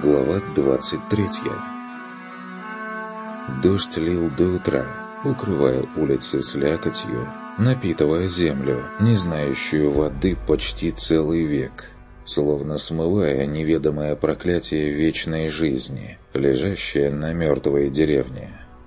Глава 23. Дождь лил до утра, укрывая улицы слякотью, напитывая землю, не знающую воды почти целый век, словно смывая неведомое проклятие вечной жизни, лежащее на мертвой деревне.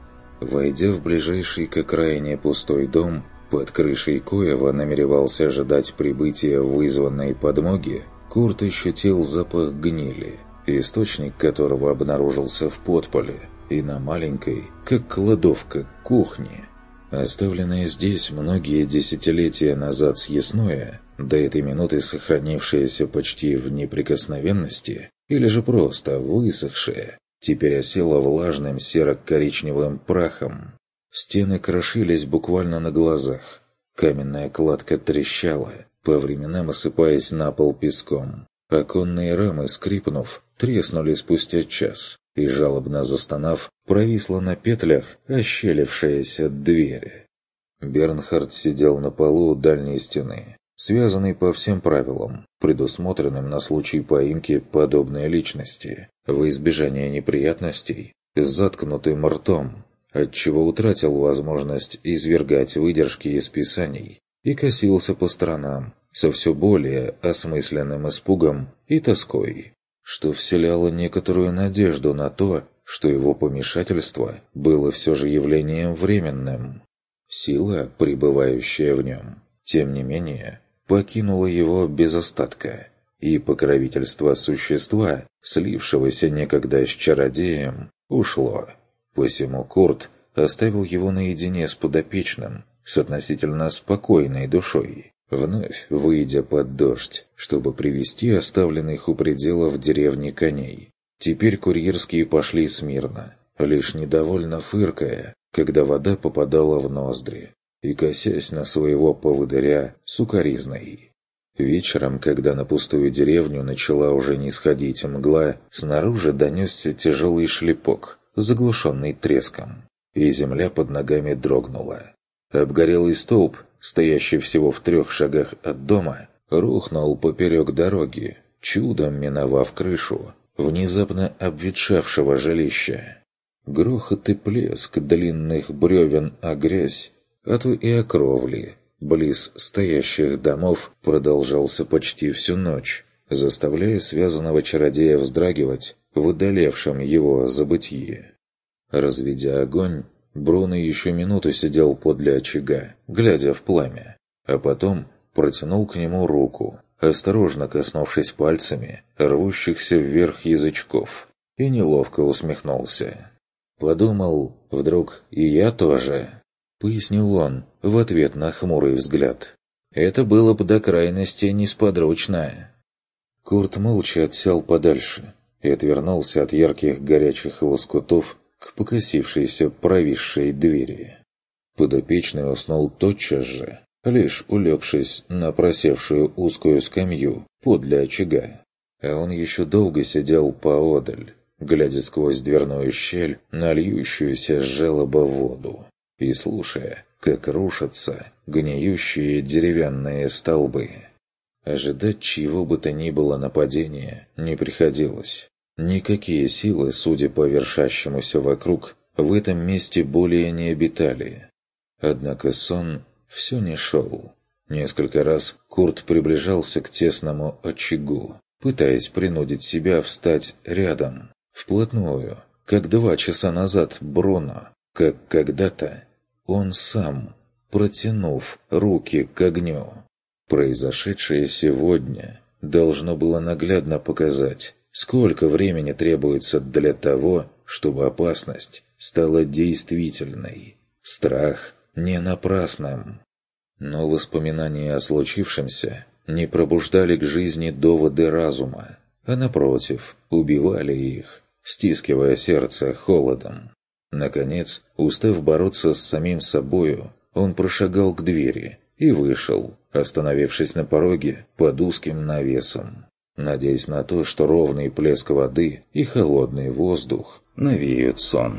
Войдя в ближайший к окраине пустой дом, под крышей коего намеревался ожидать прибытия вызванной подмоги, Курт ощутил запах гнили, источник которого обнаружился в подполе и на маленькой, как кладовка, кухне. Оставленное здесь многие десятилетия назад съестное, до этой минуты сохранившееся почти в неприкосновенности, или же просто высохшее, теперь осело влажным серо-коричневым прахом. Стены крошились буквально на глазах, каменная кладка трещала, по временам осыпаясь на пол песком. Оконные рамы, скрипнув, треснули спустя час, и, жалобно застонав, провисла на петлях ощелившаяся дверь. Бернхард сидел на полу у дальней стены, связанный по всем правилам, предусмотренным на случай поимки подобной личности, во избежание неприятностей, с заткнутым ртом, отчего утратил возможность извергать выдержки из писаний и косился по сторонам со все более осмысленным испугом и тоской, что вселяло некоторую надежду на то, что его помешательство было все же явлением временным. Сила, пребывающая в нем, тем не менее, покинула его без остатка, и покровительство существа, слившегося некогда с чародеем, ушло. Посему Курт оставил его наедине с подопечным, с относительно спокойной душой, вновь выйдя под дождь, чтобы привести оставленных у пределов деревни коней. Теперь курьерские пошли смирно, лишь недовольно фыркая, когда вода попадала в ноздри, и косясь на своего поводыря сукаризной. Вечером, когда на пустую деревню начала уже не сходить мгла, снаружи донесся тяжелый шлепок, заглушенный треском, и земля под ногами дрогнула. Обгорелый столб, стоящий всего в 3 шагах от дома, рухнул поперек дороги, чудом миновав крышу внезапно обветшавшего жилища. Грохот и плеск длинных бревен о грязь, а то и о кровли, близ стоящих домов, продолжался почти всю ночь, заставляя связанного чародея вздрагивать в одолевшем его забытье. Разведя огонь, Бруно еще минуту сидел подле очага, глядя в пламя, а потом протянул к нему руку, осторожно коснувшись пальцами рвущихся вверх язычков, и неловко усмехнулся. «Подумал, вдруг и я тоже?» — пояснил он в ответ на хмурый взгляд. «Это было бы до крайности несподручно». Курт молча отсел подальше и отвернулся от ярких горячих лоскутов к покосившейся провисшей двери. Подопечный уснул тотчас же, лишь улегшись на просевшую узкую скамью подле очага. А он еще долго сидел поодаль, глядя сквозь дверную щель на льющуюся с желоба воду и слушая, как рушатся гниющие деревянные столбы. Ожидать чьего бы то ни было нападения не приходилось. Никакие силы, судя по вершащемуся вокруг, в этом месте более не обитали. Однако сон все не шел. Несколько раз Курт приближался к тесному очагу, пытаясь принудить себя встать рядом, вплотную, как 2 часа назад Бруно, как когда-то он сам, протянув руки к огню. Произошедшее сегодня должно было наглядно показать, сколько времени требуется для того, чтобы опасность стала действительной, страх не напрасным. Но воспоминания о случившемся не пробуждали к жизни доводы разума, а напротив, убивали их, стискивая сердце холодом. Наконец, устав бороться с самим собою, он прошагал к двери и вышел, остановившись на пороге под узким навесом, надеясь на то, что ровный плеск воды и холодный воздух навеют сон.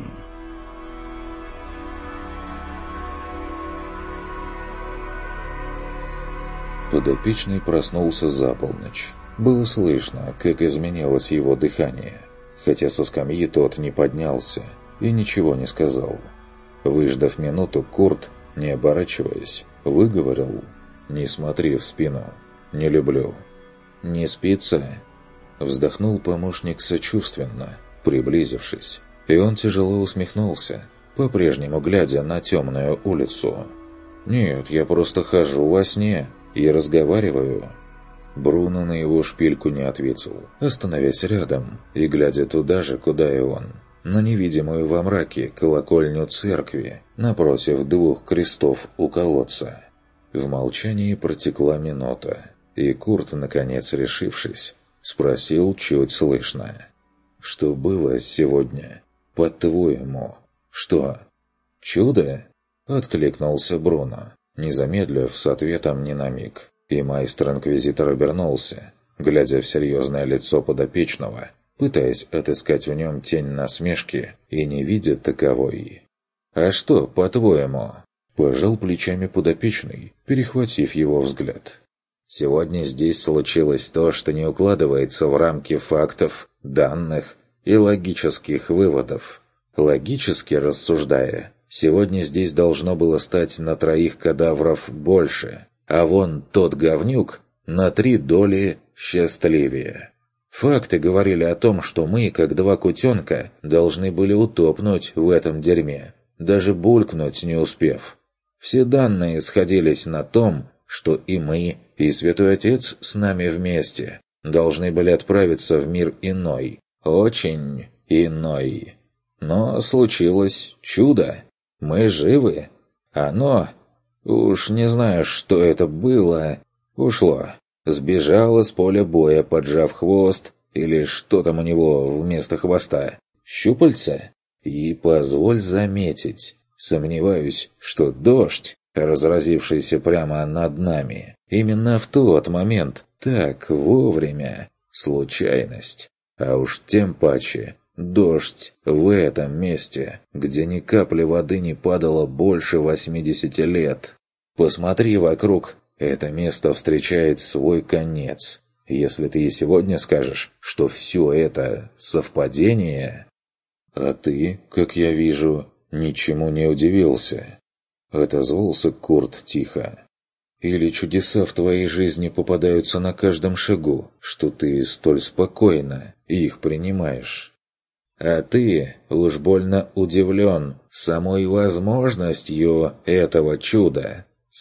Подопечный проснулся за полночь. Было слышно, как изменилось его дыхание. хотя со скамьи тот не поднялся и ничего не сказал. Выждав минуту, Курт, не оборачиваясь, выговорил: «Не смотри в спину, не люблю». «Не спится?» Вздохнул помощник сочувственно, приблизившись, и он тяжело усмехнулся, по-прежнему глядя на темную улицу. «Нет, я просто хожу во сне и разговариваю». Бруно на его шпильку не ответил, остановясь рядом и глядя туда же, куда и он, на невидимую во мраке колокольню церкви напротив двух крестов у колодца. В молчании протекла минута, и Курт, наконец решившись, спросил чуть слышно: «Что было сегодня, по-твоему? Что?» «Чудо?» — откликнулся Бруно, не замедлив с ответом ни на миг. И майстер-инквизитор обернулся, глядя в серьезное лицо подопечного, пытаясь отыскать в нем тень насмешки и не видя таковой. «А что, по-твоему?» – пожал плечами подопечный, перехватив его взгляд. «Сегодня здесь случилось то, что не укладывается в рамки фактов, данных и логических выводов. Логически рассуждая, сегодня здесь должно было стать на 3 кадавров больше, а вон тот говнюк на 3 доли счастливее. Факты говорили о том, что мы, как 2 кутенка, должны были утопнуть в этом дерьме, даже булькнуть не успев. Все данные сходились на том, что и мы, и Святой Отец с нами вместе должны были отправиться в мир иной, очень иной. Но случилось чудо. Мы живы. Оно... Уж не знаю, что это было. Ушло. Сбежало с поля боя, поджав хвост, или что там у него вместо хвоста. Щупальца? И позволь заметить, сомневаюсь, что дождь, разразившийся прямо над нами, именно в тот момент, так вовремя, случайность. А уж тем паче дождь в этом месте, где ни капли воды не падало больше 80 лет. Посмотри вокруг, это место встречает свой конец. Если ты и сегодня скажешь, что все это совпадение... А ты, как я вижу, ничему не удивился. Отозвался Курт тихо. Или чудеса в твоей жизни попадаются на каждом шагу, что ты столь спокойно их принимаешь? А ты уж больно удивлен самой возможностью этого чуда.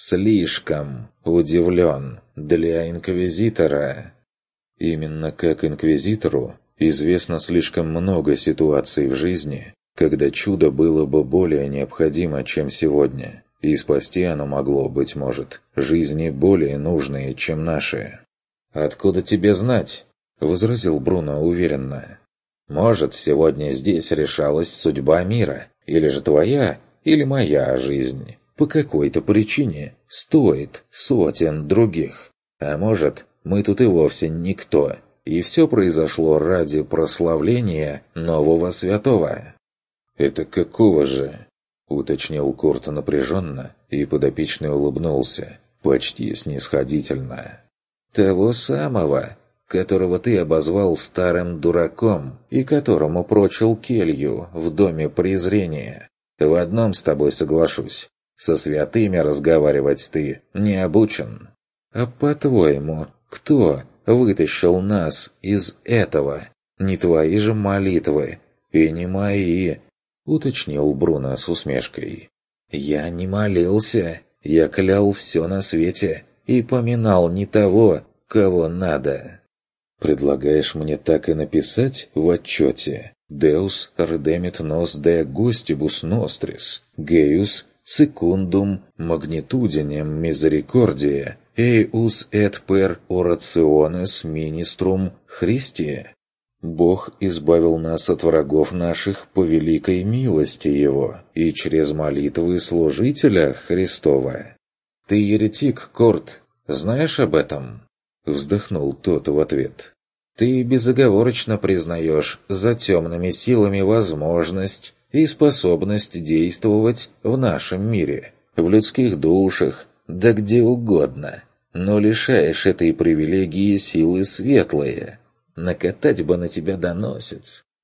Слишком удивлен для инквизитора. Именно как инквизитору известно слишком много ситуаций в жизни, когда чудо было бы более необходимо, чем сегодня, и спасти оно могло, быть может, жизни более нужные, чем наши. «Откуда тебе знать?» — возразил Бруно уверенно. «Может, сегодня здесь решалась судьба мира, или же твоя, или моя жизнь. По какой-то причине стоит сотен других. А может, мы тут и вовсе никто, и все произошло ради прославления нового святого». «Это какого же?» — уточнил Курт напряженно, и подопечный улыбнулся, почти снисходительно. «Того самого, которого ты обозвал старым дураком и которому прочил келью в доме презрения. В одном с тобой соглашусь. Со святыми разговаривать ты не обучен. А по-твоему, кто вытащил нас из этого? Не твои же молитвы и не мои», — уточнил Бруно с усмешкой. «Я не молился, я клял все на свете и поминал не того, кого надо». «Предлагаешь мне так и написать в отчете? Deus redemit nos de gustibus nostris, Gaius secundum magnitudinem misericordiae, eius et per orationes ministrum Christi. Бог избавил нас от врагов наших по великой милости Его и через молитвы служителя Христова». «Ты еретик, Курт, знаешь об этом?» Вздохнул тот в ответ. «Ты безоговорочно признаешь за темными силами возможность и способность действовать в нашем мире, в людских душах, да где угодно, но лишаешь этой привилегии силы светлые. Накатать бы на тебя доносец,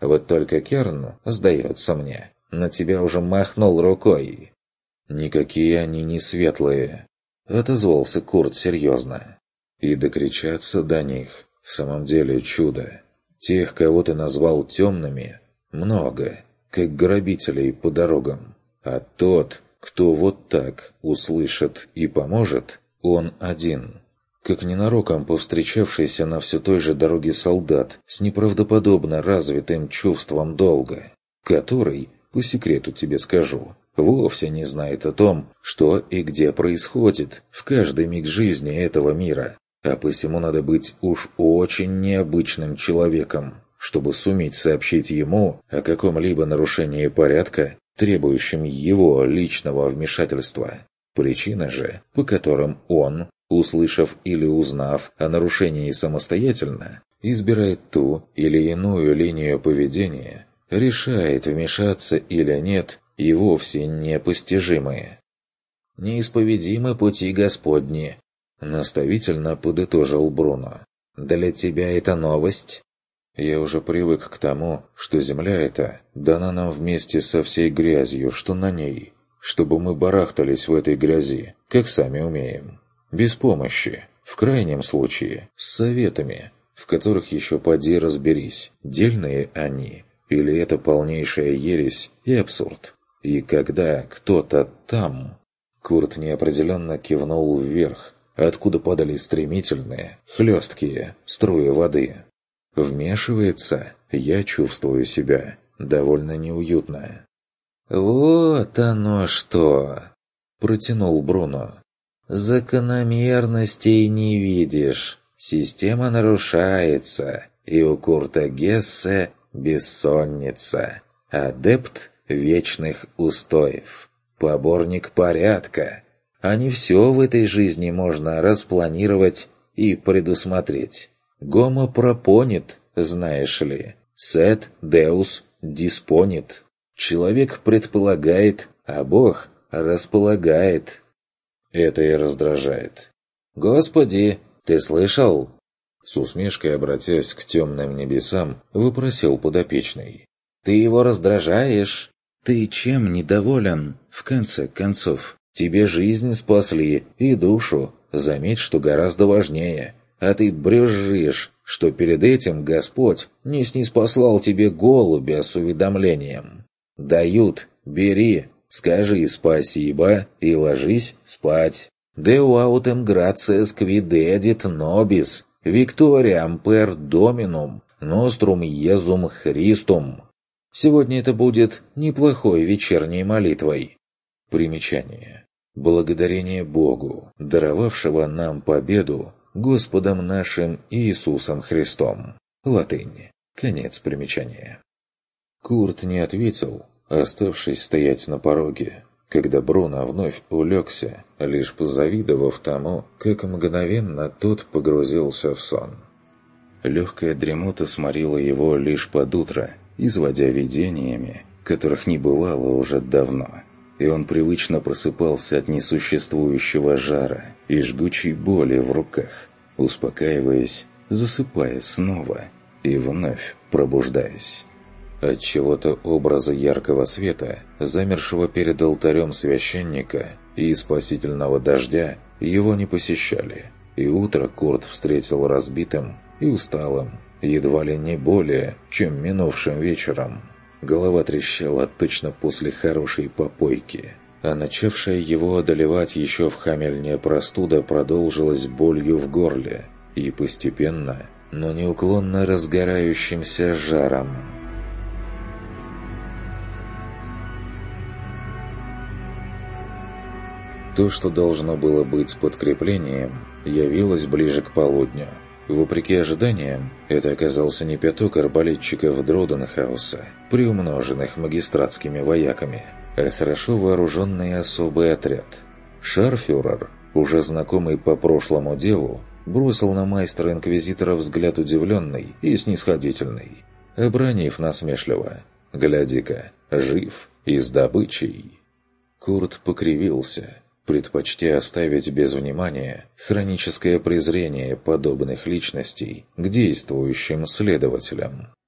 Вот только Керн, сдается мне, на тебя уже махнул рукой». «Никакие они не светлые», — отозвался Курт серьезно. «И докричаться до них в самом деле чудо. Тех, кого ты назвал темными, много, как грабителей по дорогам. А тот, кто вот так услышит и поможет, он один. Как ненароком повстречавшийся на все той же дороге солдат с неправдоподобно развитым чувством долга, который, по секрету тебе скажу, вовсе не знает о том, что и где происходит в каждый миг жизни этого мира, а посему надо быть уж очень необычным человеком, чтобы суметь сообщить ему о каком-либо нарушении порядка, требующем его личного вмешательства. Причины же, по которым он, услышав или узнав о нарушении самостоятельно, избирает ту или иную линию поведения, решает, вмешаться или нет, и вовсе непостижимые. «Неисповедимы пути Господни», — наставительно подытожил Бруно. «Для тебя это новость?» «Я уже привык к тому, что земля эта дана нам вместе со всей грязью, что на ней, чтобы мы барахтались в этой грязи, как сами умеем. Без помощи, в крайнем случае, с советами, в которых еще поди разберись, дельные они, или это полнейшая ересь и абсурд. И когда кто-то там...» Курт неопределенно кивнул вверх, откуда падали стремительные, хлесткие струи воды. «Вмешивается, я чувствую себя довольно неуютно». «Вот оно что!» – протянул Бруно. «Закономерностей не видишь. Система нарушается, и у Курта Гессе бессонница. Адепт вечных устоев. Поборник порядка. А не все в этой жизни можно распланировать и предусмотреть. Гомо пропонит, знаешь ли. Сет деус диспонит. Человек предполагает, а Бог располагает». Это и раздражает. «Господи, ты слышал?» С усмешкой, обратясь к темным небесам, выпросил подопечный. «Ты его раздражаешь? Ты чем недоволен, в конце концов? Тебе жизнь спасли и душу, заметь, что гораздо важнее. А ты брюзжишь, что перед этим Господь не ниспослал тебе голубя с уведомлением. Дают, бери, скажи спасибо и ложись спать. Deo autem gratias qui dedit nobis, Victoria amper dominum, nostrum Iesum Christum». Сегодня это будет неплохой вечерней молитвой. Примечание. Благодарение Богу, даровавшего нам победу Господом нашим Иисусом Христом. Латынь. Конец примечания. Курт не ответил, оставшись стоять на пороге, когда Бруно вновь улегся, лишь позавидовав тому, как мгновенно тот погрузился в сон. Легкая дремота сморила его лишь под утро, изводя видениями, которых не бывало уже давно, и он привычно просыпался от несуществующего жара и жгучей боли в руках, успокаиваясь, засыпая снова и вновь пробуждаясь. От чего-то образа яркого света, замершего перед алтарем священника и спасительного дождя, его не посещали, и утро Курт встретил разбитым и усталым, едва ли не более, чем минувшим вечером. Голова трещала точно после хорошей попойки, а начавшая его одолевать еще в Хамельне простуда продолжилась болью в горле и постепенно, но неуклонно разгорающимся жаром. То, что должно было быть подкреплением, явилось ближе к полудню. Вопреки ожиданиям, это оказался не пяток арбалетчиков Дроденхауса, приумноженных магистратскими вояками, а хорошо вооруженный особый отряд. Шарфюрер, уже знакомый по прошлому делу, бросил на майстра-инквизитора взгляд удивленный и снисходительный, обронив насмешливо: «Гляди-ка, жив и с добычей». Курт покривился, предпочтя оставить без внимания хроническое презрение подобных личностей к действующим следователям.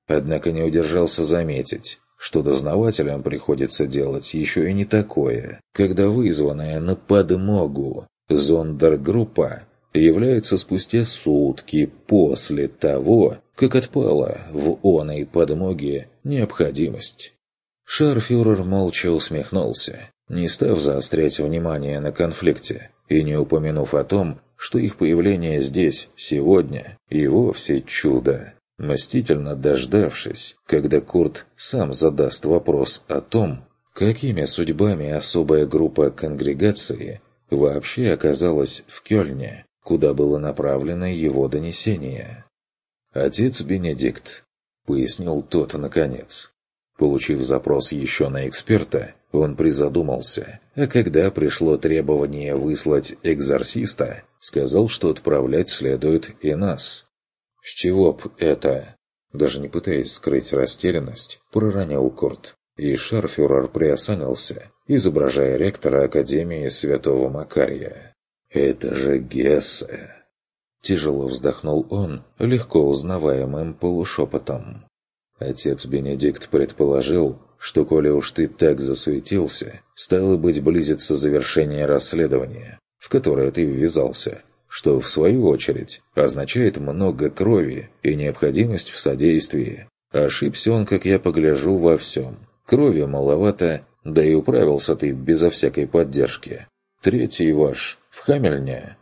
Однако не удержался заметить, что дознавателям приходится делать еще и не такое, когда вызванная на подмогу зондергруппа является спустя сутки после того, как отпала в оной подмоге необходимость. Шарфюрер молча усмехнулся, не став заострять внимание на конфликте и не упомянув о том, что их появление здесь, сегодня, и вовсе чудо, мстительно дождавшись, когда Курт сам задаст вопрос о том, какими судьбами особая группа конгрегации вообще оказалась в Кёльне, куда было направлено его донесение. «Отец Бенедикт», — пояснил тот наконец. Получив запрос еще на эксперта, он призадумался, а когда пришло требование выслать экзорциста, сказал, что отправлять следует и нас. «С чего б это?» Даже не пытаясь скрыть растерянность, проронил Курт, и шарфюрер приосанился, изображая ректора Академии Святого Макария. «Это же Гессе!» Тяжело вздохнул он, легко узнаваемым полушепотом. Отец Бенедикт предположил, что коли уж ты так засуетился, стало быть, близится завершение расследования, в которое ты ввязался, что, в свою очередь, означает много крови и необходимость в содействии. Ошибся он, как я погляжу, во всем. Крови маловато, да и управился ты безо всякой поддержки. Третий ваш в Хамельне?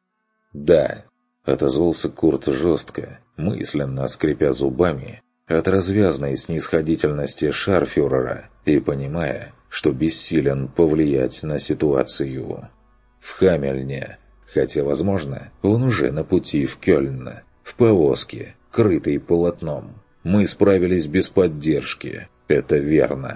Да, отозвался Курт жестко, мысленно скрипя зубами от развязной снисходительности шарфюрера и понимая, что бессилен повлиять на ситуацию. В Хамельне, хотя, возможно, он уже на пути в Кёльн, в повозке, крытой полотном. Мы справились без поддержки, это верно.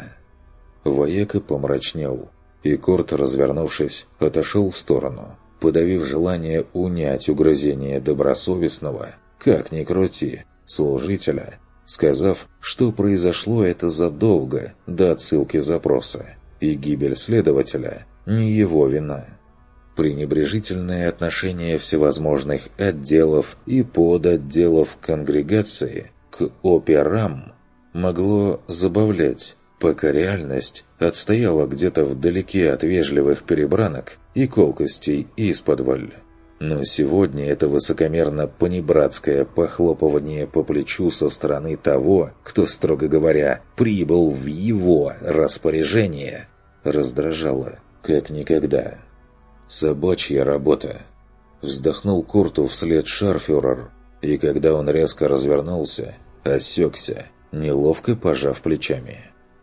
Вояка помрачнел, и Курт, развернувшись, отошел в сторону, подавив желание унять угрызение добросовестного, как ни крути, служителя, сказав, что произошло это задолго до отсылки запроса, и гибель следователя не его вина. Пренебрежительное отношение всевозможных отделов и подотделов конгрегации к операм могло забавлять, пока реальность отстояла где-то вдалеке от вежливых перебранок и колкостей исподволь. Но сегодня это высокомерно-понебратское похлопывание по плечу со стороны того, кто, строго говоря, прибыл в его распоряжение, раздражало как никогда. «Собачья работа!» Вздохнул Курту вслед шарфюрер, и когда он резко развернулся, осекся, неловко пожав плечами.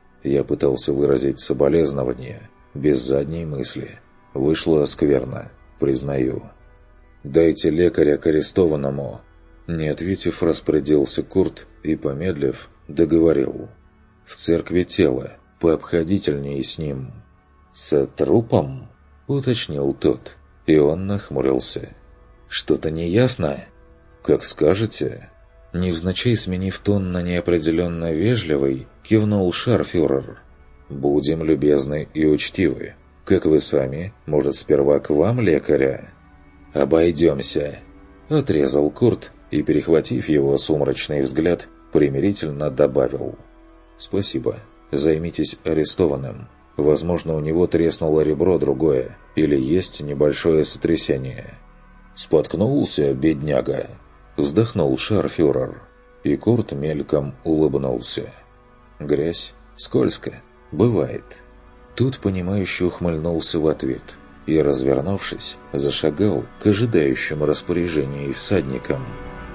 Я пытался выразить соболезнование, без задней мысли. Вышло скверно, признаю. «Дайте лекаря к арестованному!» Не ответив, распорядился Курт и, помедлив, договорил. «В церкви тело, пообходительнее с ним». «С трупом?» — уточнил тот, и он нахмурился. «Что-то неясно?» «Как скажете». Невзначай сменив тон на неопределенно вежливый, кивнул шарфюрер. «Будем любезны и учтивы. Как вы сами, может, сперва к вам лекаря?» «Обойдемся», — отрезал Курт и, перехватив его сумрачный взгляд, примирительно добавил. «Спасибо. Займитесь арестованным. Возможно, у него треснуло ребро другое, или есть небольшое сотрясение». «Споткнулся, бедняга», — вздохнул шарфюрер, и Курт мельком улыбнулся. «Грязь, скользко, бывает». Тут понимающе ухмыльнулся в ответ и, развернувшись, зашагал к ожидающим распоряжений всадникам.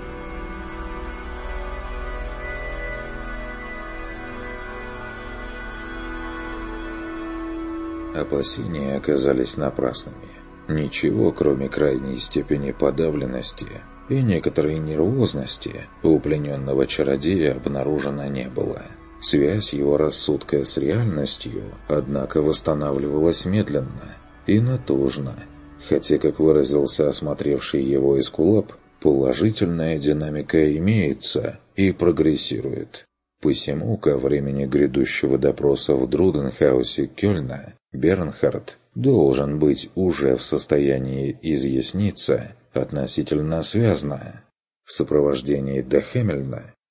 Опасения оказались напрасными. Ничего, кроме крайней степени подавленности и некоторой нервозности, у плененного чародея обнаружено не было. Связь его рассудка с реальностью, однако, восстанавливалась медленно и натужно, хотя, как выразился осмотревший его эскулап, положительная динамика имеется и прогрессирует. Посему ко времени грядущего допроса в Друденхаусе Кёльна Бернхард должен быть уже в состоянии изъясниться относительно связно. В сопровождении до Хемельна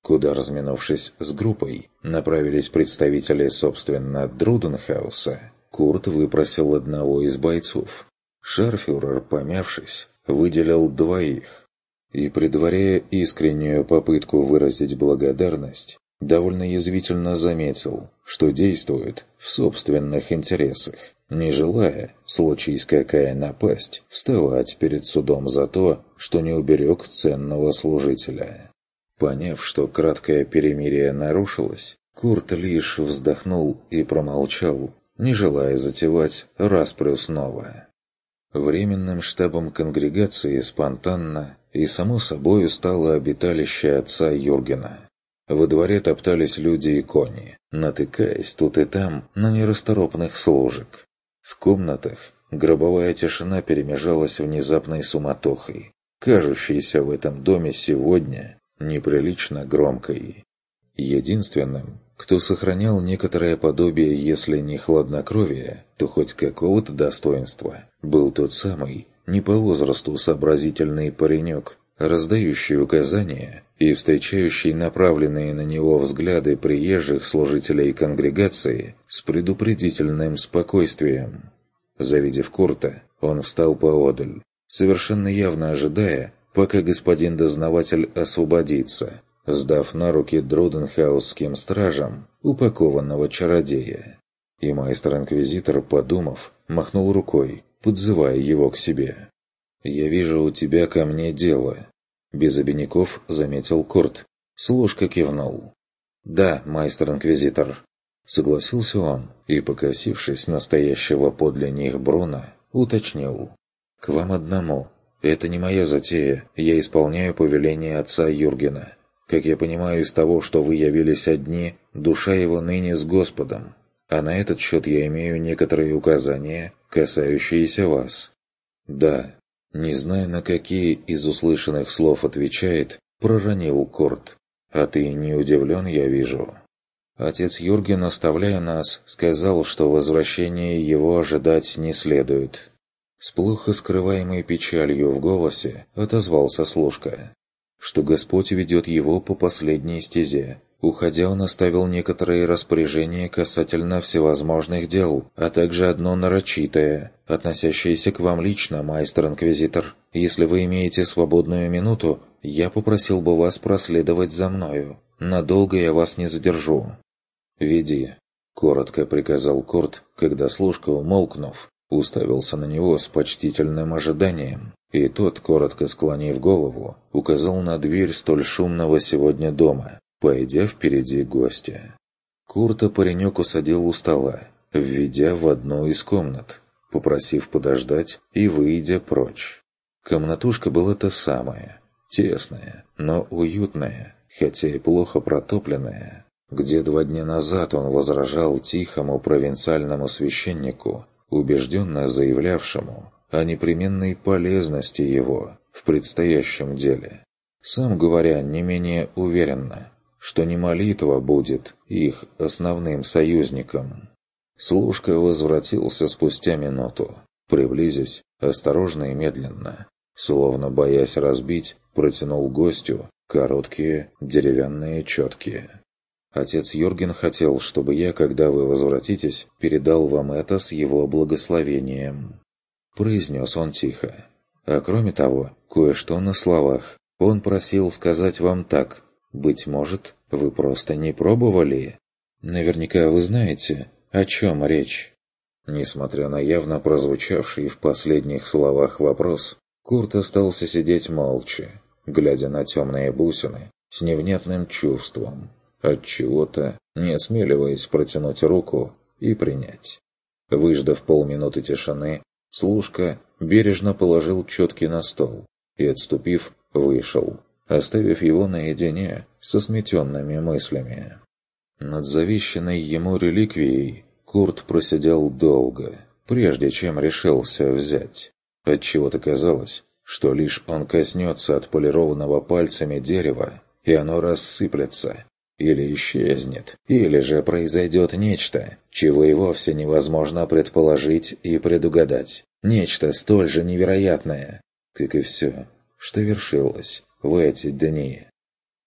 куда, разминувшись с группой, направились представители, собственно, Друденхауса, Курт выпросил одного из бойцов. Шарфюрер, помявшись, выделил двоих. И, предваряя искреннюю попытку выразить благодарность, довольно язвительно заметил, что действует в собственных интересах, не желая, случись какая напасть, вставать перед судом за то, что не уберег ценного служителя. Поняв, что краткое перемирие нарушилось, Курт лишь вздохнул и промолчал, не желая затевать распрю снова. Временным штабом конгрегации спонтанно и само собою стало обиталище отца Юргена. Во дворе топтались люди и кони, натыкаясь тут и там на нерасторопных служек. В комнатах гробовая тишина перемежалась внезапной суматохой, кажущейся в этом доме сегодня неприлично громкой. Единственным, кто сохранял некоторое подобие, если не хладнокровия, то хоть какого-то достоинства, был тот самый, не по возрасту сообразительный паренек, раздающий указания и встречающий направленные на него взгляды приезжих служителей конгрегации с предупредительным спокойствием. Завидев Курта, он встал поодаль, совершенно явно ожидая, пока господин дознаватель освободится, сдав на руки друденхаусским стражам упакованного чародея. И майстер-инквизитор, подумав, махнул рукой, подзывая его к себе. «Я вижу, у тебя ко мне дело», — без обиняков заметил Курт. Служка кивнул. «Да, майстер-инквизитор», — согласился он и, покосившись на стоящего подле них Бруно, уточнил. «К вам одному. Это не моя затея, я исполняю повеление отца Юргена. Как я понимаю из того, что вы явились одни, душа его ныне с Господом, а на этот счет я имею некоторые указания, касающиеся вас». «Да». Не зная, на какие из услышанных слов отвечает, проронил Курт. «А ты не удивлен, я вижу». Отец Юрген, оставляя нас, сказал, что возвращение его ожидать не следует. С плохо скрываемой печалью в голосе отозвался служка, что Господь ведет его по последней стезе. Уходя, он оставил некоторые распоряжения касательно всевозможных дел, а также одно нарочитое, относящееся к вам лично, майстер-инквизитор. Если вы имеете свободную минуту, я попросил бы вас проследовать за мною. Надолго я вас не задержу. «Веди», — коротко приказал Курт, когда служка, умолкнув, уставился на него с почтительным ожиданием, и тот, коротко склонив голову, указал на дверь столь шумного сегодня дома, пойдя впереди гостя. Курта паренек усадил у стола, введя в одну из комнат, попросив подождать и выйдя прочь. Комнатушка была та самая, тесная, но уютная, хотя и плохо протопленная, где 2 дня назад он возражал тихому провинциальному священнику, убежденно заявлявшему о непременной полезности его в предстоящем деле, сам говоря не менее уверенно, что не молитва будет их основным союзником. Служка возвратился спустя минуту, приблизясь осторожно и медленно, словно боясь разбить, протянул гостю короткие деревянные четки. «Отец Юрген хотел, чтобы я, когда вы возвратитесь, передал вам это с его благословением», — произнес он тихо. «А кроме того, кое-что на словах. Он просил сказать вам так. Быть может, вы просто не пробовали? Наверняка вы знаете, о чем речь». Несмотря на явно прозвучавший в последних словах вопрос, Курт остался сидеть молча, глядя на темные бусины с невнятным чувством, отчего-то не осмеливаясь протянуть руку и принять. Выждав полминуты тишины, служка бережно положил четки на стол и, отступив, вышел, оставив его наедине со сметенными мыслями. Над завещанной ему реликвией Курт просидел долго, прежде чем решился взять. Отчего-то казалось, что лишь он коснется отполированного пальцами дерева, и оно рассыплется, или исчезнет, или же произойдет нечто, чего и вовсе невозможно предположить и предугадать. Нечто столь же невероятное, как и все, что вершилось в эти дни.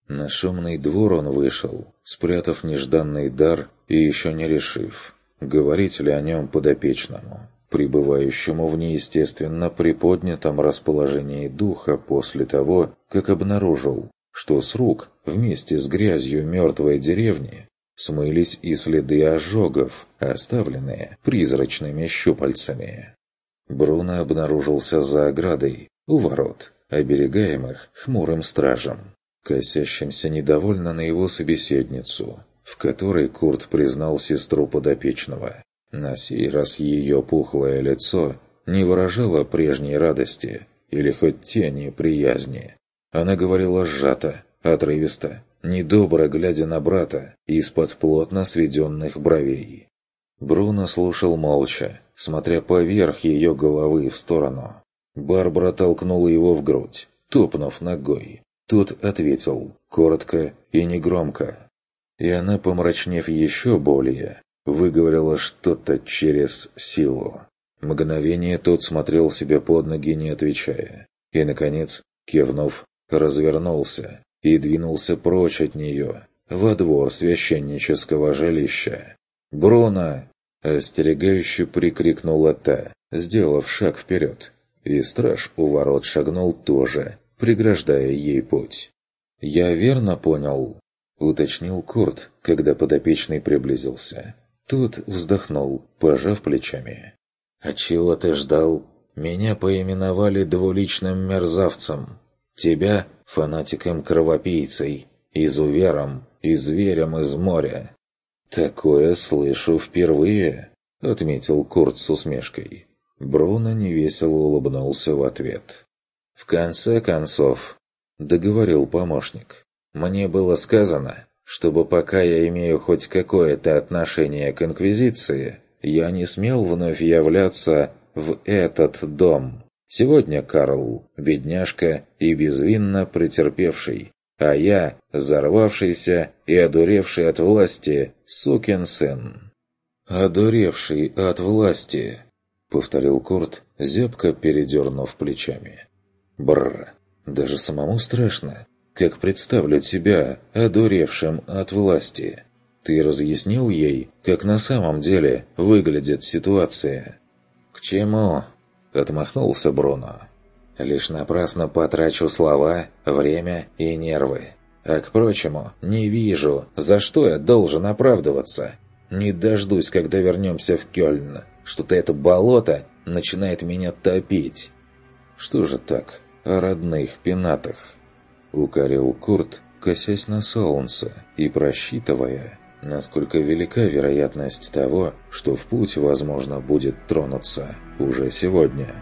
На шумный двор он вышел, спрятав нежданный дар и еще не решив, говорить ли о нем подопечному, пребывающему в неестественно приподнятом расположении духа после того, как обнаружил, что с рук вместе с грязью мертвой деревни смылись и следы ожогов, оставленные призрачными щупальцами. Бруно обнаружился за оградой, у ворот, оберегаемых хмурым стражем, косящимся недовольно на его собеседницу, в которой Курт признал сестру подопечного. На сей раз ее пухлое лицо не выражало прежней радости или хоть тени приязни. Она говорила сжато, отрывисто, недобро глядя на брата из-под плотно сведенных бровей. Бруно слушал молча, смотря поверх ее головы в сторону. Барбара толкнула его в грудь, топнув ногой. Тот ответил, коротко и негромко. И она, помрачнев еще более, выговорила что-то через силу. Мгновение тот смотрел себе под ноги, не отвечая. И, наконец, кивнув, развернулся и двинулся прочь от нее, во двор священнического жилища. «Бруно!» – остерегающе прикрикнула та, сделав шаг вперед. И страж у ворот шагнул тоже, преграждая ей путь. «Я верно понял?» – уточнил Курт, когда подопечный приблизился. Тот вздохнул, пожав плечами. «А чего ты ждал? Меня поименовали двуличным мерзавцем. Тебя – фанатиком-кровопийцей, изувером и зверем из моря». «Такое слышу впервые», – отметил Курт с усмешкой. Бруно невесело улыбнулся в ответ. «В конце концов», – договорил помощник, – «мне было сказано, чтобы пока я имею хоть какое-то отношение к Инквизиции, я не смел вновь являться в этот дом. Сегодня Карл – бедняжка и безвинно претерпевший, а я – взорвавшийся и одуревший от власти сукин сын». «Одуревший от власти», – повторил Курт, зябко передернув плечами. «Бррр, даже самому страшно, как представлю тебя одуревшим от власти. Ты разъяснил ей, как на самом деле выглядит ситуация?» «К чему?» – отмахнулся Бруно. «Лишь напрасно потрачу слова, время и нервы. А к прочему, не вижу, за что я должен оправдываться. Не дождусь, когда вернемся в Кёльн. Что-то это болото начинает меня топить». «Что же так, о родных пенатах?» – укорил Курт, косясь на солнце и просчитывая, насколько велика вероятность того, что в путь, возможно, будет тронуться уже сегодня.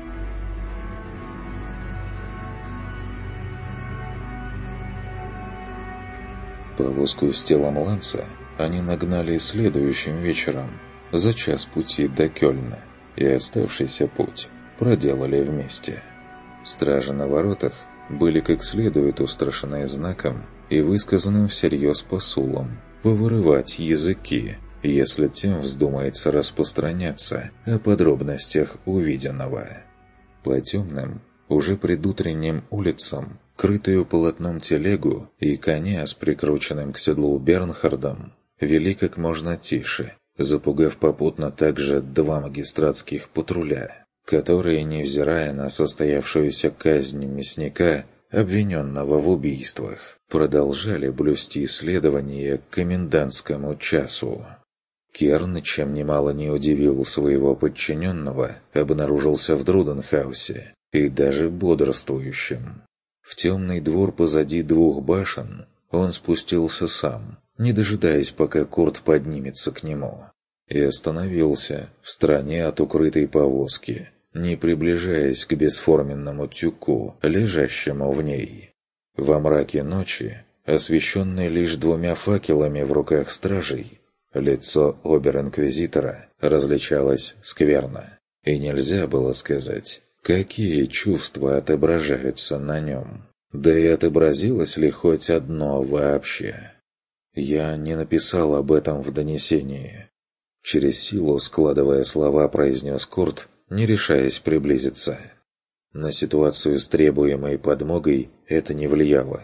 Повозку с телом Ланса они нагнали следующим вечером, за час пути до Кёльна, и оставшийся путь проделали вместе. Стражи на воротах были как следует устрашены знаком и высказанным всерьез посулом повырывать языки, если тем вздумается распространяться о подробностях увиденного. По темным, уже предутренним улицам, крытую полотном телегу и коня с прикрученным к седлу Бернхардом вели как можно тише, запугав попутно также 2 магистратских патруля, которые, невзирая на состоявшуюся казнь мясника, обвиненного в убийствах, продолжали блюсти следование к комендантскому часу. Керн, чем немало не удивил своего подчиненного, обнаружился в Друденхаусе и даже бодрствующим. В темный двор позади 2 башен он спустился сам, не дожидаясь, пока Курт поднимется к нему, и остановился в стороне от укрытой повозки, не приближаясь к бесформенному тюку, лежащему в ней. Во мраке ночи, освещенной лишь 2 факелами в руках стражей, лицо обер-инквизитора различалось скверно, и нельзя было сказать, какие чувства отображаются на нем. Да и отобразилось ли хоть одно вообще? «Я не написал об этом в донесении», — через силу, складывая слова, произнес Курт, не решаясь приблизиться. На ситуацию с требуемой подмогой это не влияло.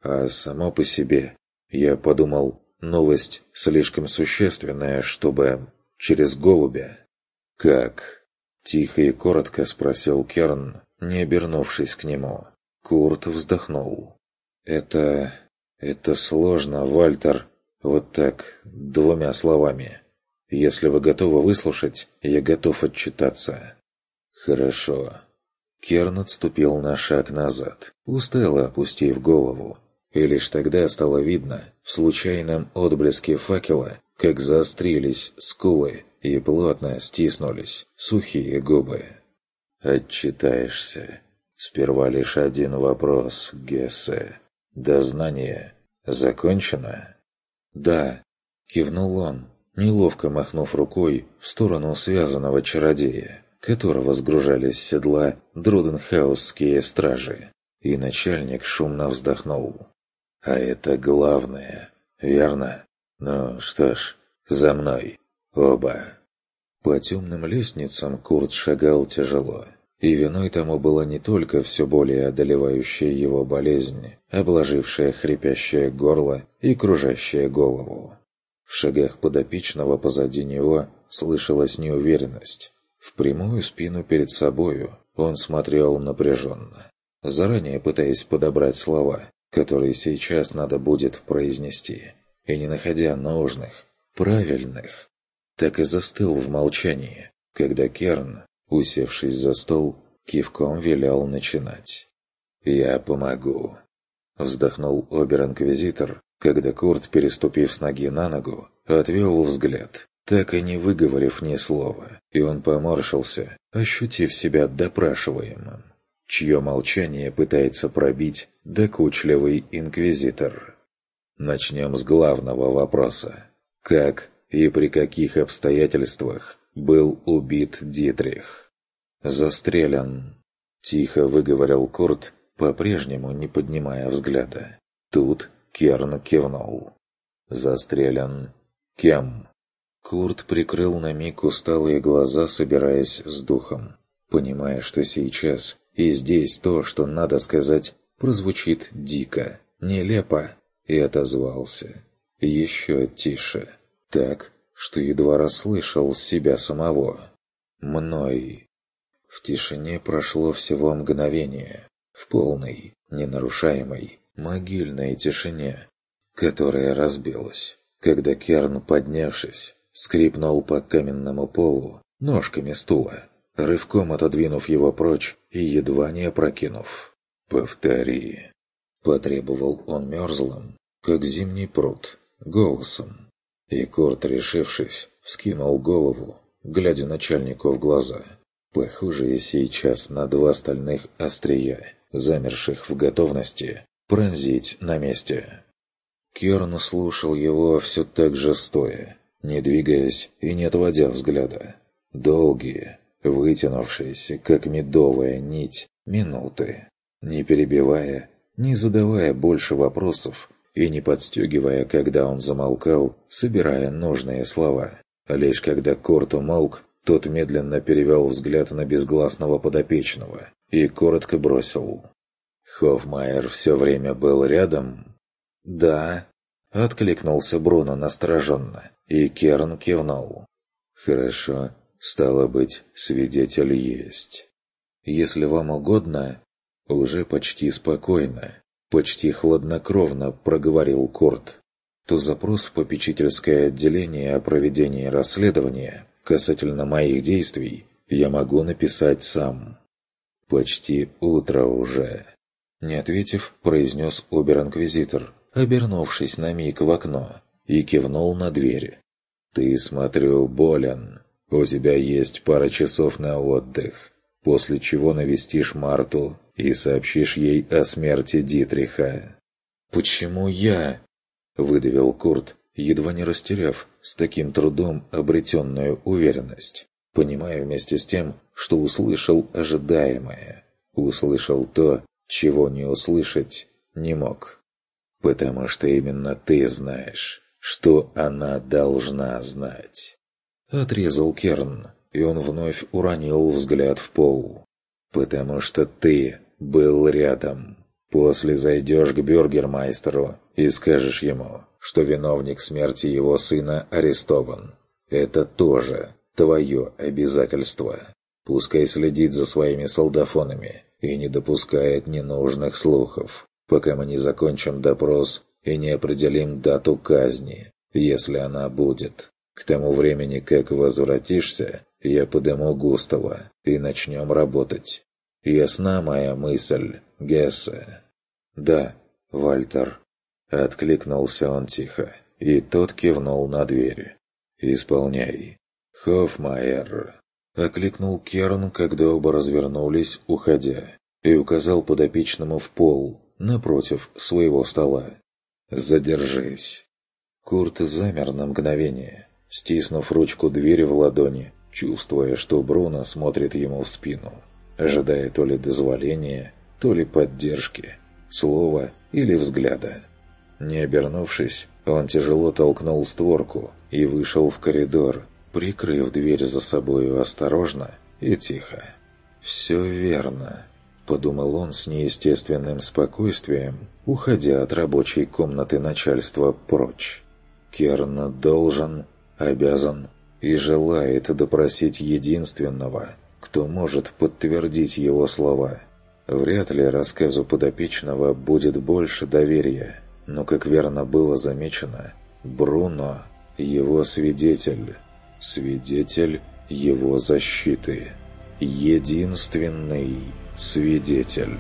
А само по себе, я подумал, новость слишком существенная, чтобы через голубя. «Как?» – тихо и коротко спросил Керн, не обернувшись к нему. Курт вздохнул. «Это сложно, Вальтер, вот так, двумя словами. Если вы готовы выслушать, я готов отчитаться». «Хорошо». Керн отступил на шаг назад, устало опустив голову. И лишь тогда стало видно, в случайном отблеске факела, как заострились скулы и плотно стиснулись сухие губы. «Отчитаешься. Сперва лишь один вопрос, Гессе. Дознание закончено?» «Да», — кивнул он, неловко махнув рукой в сторону связанного чародея, которого сгружались с седла друденхаусские стражи, и начальник шумно вздохнул. «А это главное, верно? Ну что ж, за мной, оба!» По темным лестницам Курт шагал тяжело, и виной тому была не только все более одолевающая его болезнь, обложившая хрипящее горло и кружащее голову. В шагах подопечного позади него слышалась неуверенность. В прямую спину перед собою он смотрел напряженно, заранее пытаясь подобрать слова, которые сейчас надо будет произнести, и не находя нужных, правильных, так и застыл в молчании, когда Керн, усевшись за стол, кивком велел начинать. «Я помогу», — вздохнул обер-инквизитор, когда Курт, переступив с ноги на ногу, отвел взгляд, так и не выговорив ни слова, и он поморщился, ощутив себя допрашиваемым, чье молчание пытается пробить докучливый инквизитор. Начнем с главного вопроса. Как и при каких обстоятельствах был убит Дитрих? «Застрелен», — тихо выговорил Курт, по-прежнему не поднимая взгляда. Тут Керн кивнул. «Застрелен. Кем?» Курт прикрыл на миг усталые глаза, собираясь с духом, понимая, что сейчас и здесь то, что надо сказать, прозвучит дико, нелепо, и отозвался. Еще тише, так, что едва расслышал себя самого. «Мной». В тишине прошло всего мгновение, в полной, ненарушаемой, могильной тишине, которая разбилась, когда Керн, поднявшись, скрипнул по каменному полу ножками стула, рывком отодвинув его прочь и едва не опрокинув. «Повтори», — потребовал он мерзлым, как зимний пруд, голосом. И Курт, решившись, вскинул голову, глядя начальнику в глаза, похожие сейчас на два стальных острия, замерших в готовности пронзить на месте. Керн слушал его все так же стоя, не двигаясь и не отводя взгляда. Долгие, вытянувшиеся, как медовая нить, минуты, не перебивая, не задавая больше вопросов и не подстегивая, когда он замолкал, собирая нужные слова. Лишь когда Курт умолк, тот медленно перевел взгляд на безгласного подопечного и коротко бросил. «Хоффмайер все время был рядом?» «Да», — откликнулся Бруно настороженно, и Керн кивнул. «Хорошо, стало быть, свидетель есть. Если вам угодно...» Уже почти спокойно, почти хладнокровно проговорил Курт, то запрос в попечительское отделение о проведении расследования касательно моих действий я могу написать сам. «Почти утро уже», — не ответив, произнес обер-инквизитор, обернувшись на миг в окно, и кивнул на дверь. «Ты, смотрю, болен. У тебя есть пара часов на отдых, после чего навестишь Марту и сообщишь ей о смерти Дитриха». «Почему я?» — выдавил Курт, едва не растеряв с таким трудом обретенную уверенность, понимая вместе с тем, что услышал ожидаемое, услышал то, чего не услышать не мог. «Потому что именно ты знаешь, что она должна знать», — отрезал Керн, и он вновь уронил взгляд в пол. «Потому что ты был рядом, После зайдешь к бюргермайстеру и скажешь ему, что виновник смерти его сына арестован. Это тоже твое обязательство. Пускай следит за своими солдафонами и не допускает ненужных слухов, пока мы не закончим допрос и не определим дату казни, если она будет. К тому времени, как возвратишься, я подыму Густава и начнем работать. Ясна моя мысль, Гессе?» «Да, Вальтер», — откликнулся он тихо, и тот кивнул на дверь. «Исполняй». «Хофмайер», — окликнул Керн, когда оба развернулись, уходя, и указал подопечному в пол, напротив своего стола. «Задержись». Курт замер на мгновение, стиснув ручку двери в ладони, чувствуя, что Бруно смотрит ему в спину, ожидая то ли дозволения, то ли поддержки, слова или взгляда. Не обернувшись, он тяжело толкнул створку и вышел в коридор, прикрыв дверь за собою осторожно и тихо. «Все верно», — подумал он с неестественным спокойствием, уходя от рабочей комнаты начальства прочь. Керн должен, обязан и желает допросить единственного, кто может подтвердить его слова. Вряд ли рассказу подопечного будет больше доверия, но, как верно было замечено, Бруно – его свидетель, свидетель его защиты, единственный свидетель.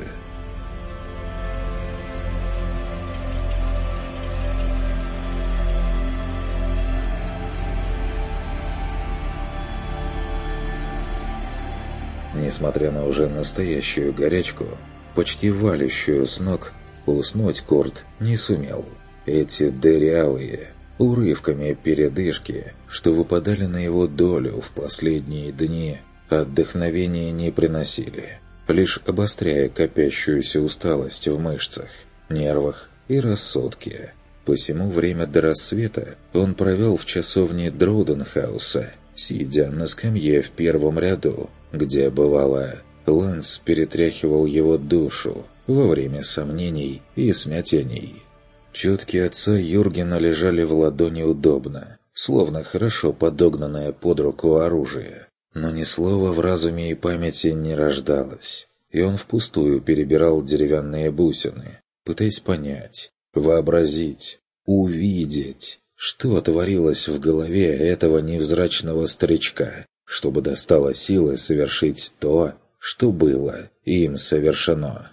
Несмотря на уже настоящую горячку, почти валящую с ног, уснуть Курт не сумел. Эти дырявые, урывками передышки, что выпадали на его долю в последние дни, отдохновения не приносили, лишь обостряя копящуюся усталость в мышцах, нервах и рассудке. Посему время до рассвета он провел в часовне Дроуденхауса, сидя на скамье в первом ряду, где, бывало, Ланс перетряхивал его душу во время сомнений и смятений. Четки отца Юргена лежали в ладони удобно, словно хорошо подогнанное под руку оружие. Но ни слова в разуме и памяти не рождалось, и он впустую перебирал деревянные бусины, пытаясь понять, вообразить, увидеть, что творилось в голове этого невзрачного старичка, чтобы достало силы совершить то, что было им совершено.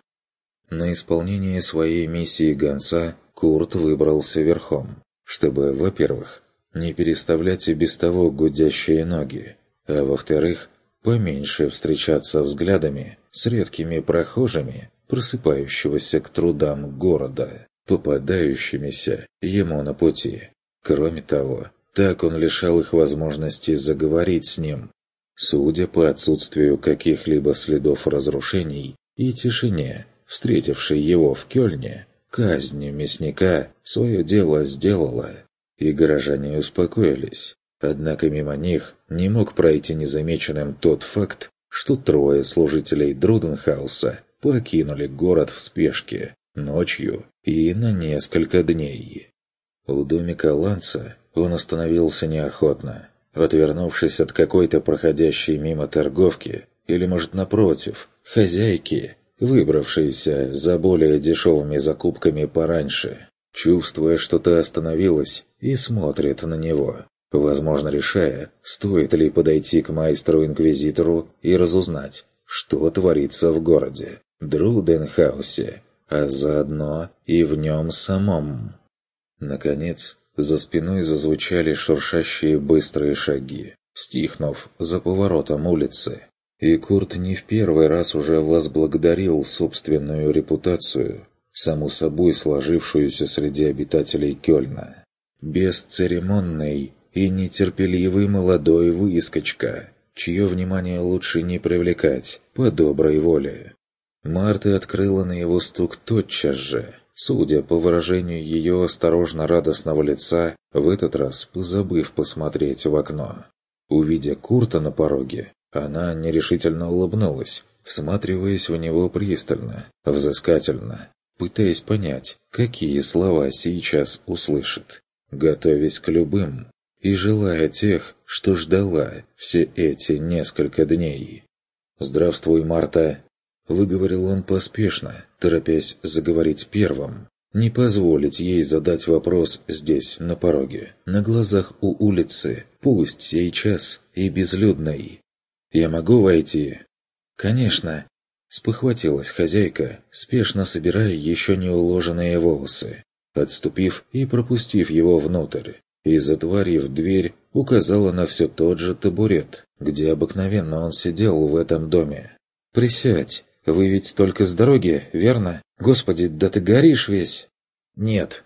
На исполнение своей миссии гонца Курт выбрался верхом, чтобы, во-первых, не переставлять и без того гудящие ноги, а во-вторых, поменьше встречаться взглядами с редкими прохожими, просыпающегося к трудам города, попадающимися ему на пути. Кроме того, так он лишал их возможности заговорить с ним. Судя по отсутствию каких-либо следов разрушений и тишине, встретившей его в Кёльне, казнь мясника свое дело сделала, и горожане успокоились. Однако мимо них не мог пройти незамеченным тот факт, что трое служителей Друденхауса покинули город в спешке, ночью и на несколько дней. У домика Ланса он остановился неохотно, отвернувшись от какой-то проходящей мимо торговки, или, может, напротив, хозяйки, выбравшейся за более дешевыми закупками пораньше, чувствуя, что та остановилась и смотрит на него, возможно, решая, стоит ли подойти к майстру-инквизитору и разузнать, что творится в городе Друденхаусе, а заодно и в нем самом. Наконец, за спиной зазвучали шуршащие быстрые шаги, стихнув за поворотом улицы, и Курт не в первый раз уже возблагодарил собственную репутацию, саму собой сложившуюся среди обитателей Кёльна. Бесцеремонный и нетерпеливый молодой выскочка, чье внимание лучше не привлекать по доброй воле. Марта открыла на его стук тотчас же, судя по выражению ее осторожно-радостного лица, в этот раз позабыв посмотреть в окно. Увидя Курта на пороге, она нерешительно улыбнулась, всматриваясь в него пристально, взыскательно. пытаясь понять, какие слова сейчас услышит, готовясь к любым, и желая тех, что ждала все эти несколько дней. «Здравствуй, Марта!» — выговорил он поспешно, торопясь заговорить первым, не позволить ей задать вопрос здесь, на пороге, на глазах у улицы, пусть сейчас и безлюдной. «Я могу войти?» «Конечно!» — спохватилась хозяйка, спешно собирая еще не уложенные волосы, отступив и пропустив его внутрь, и, затворив дверь, указала на все тот же табурет, где обыкновенно он сидел в этом доме. «Присядь, вы ведь только с дороги, верно? Господи, да ты горишь весь!» «Нет,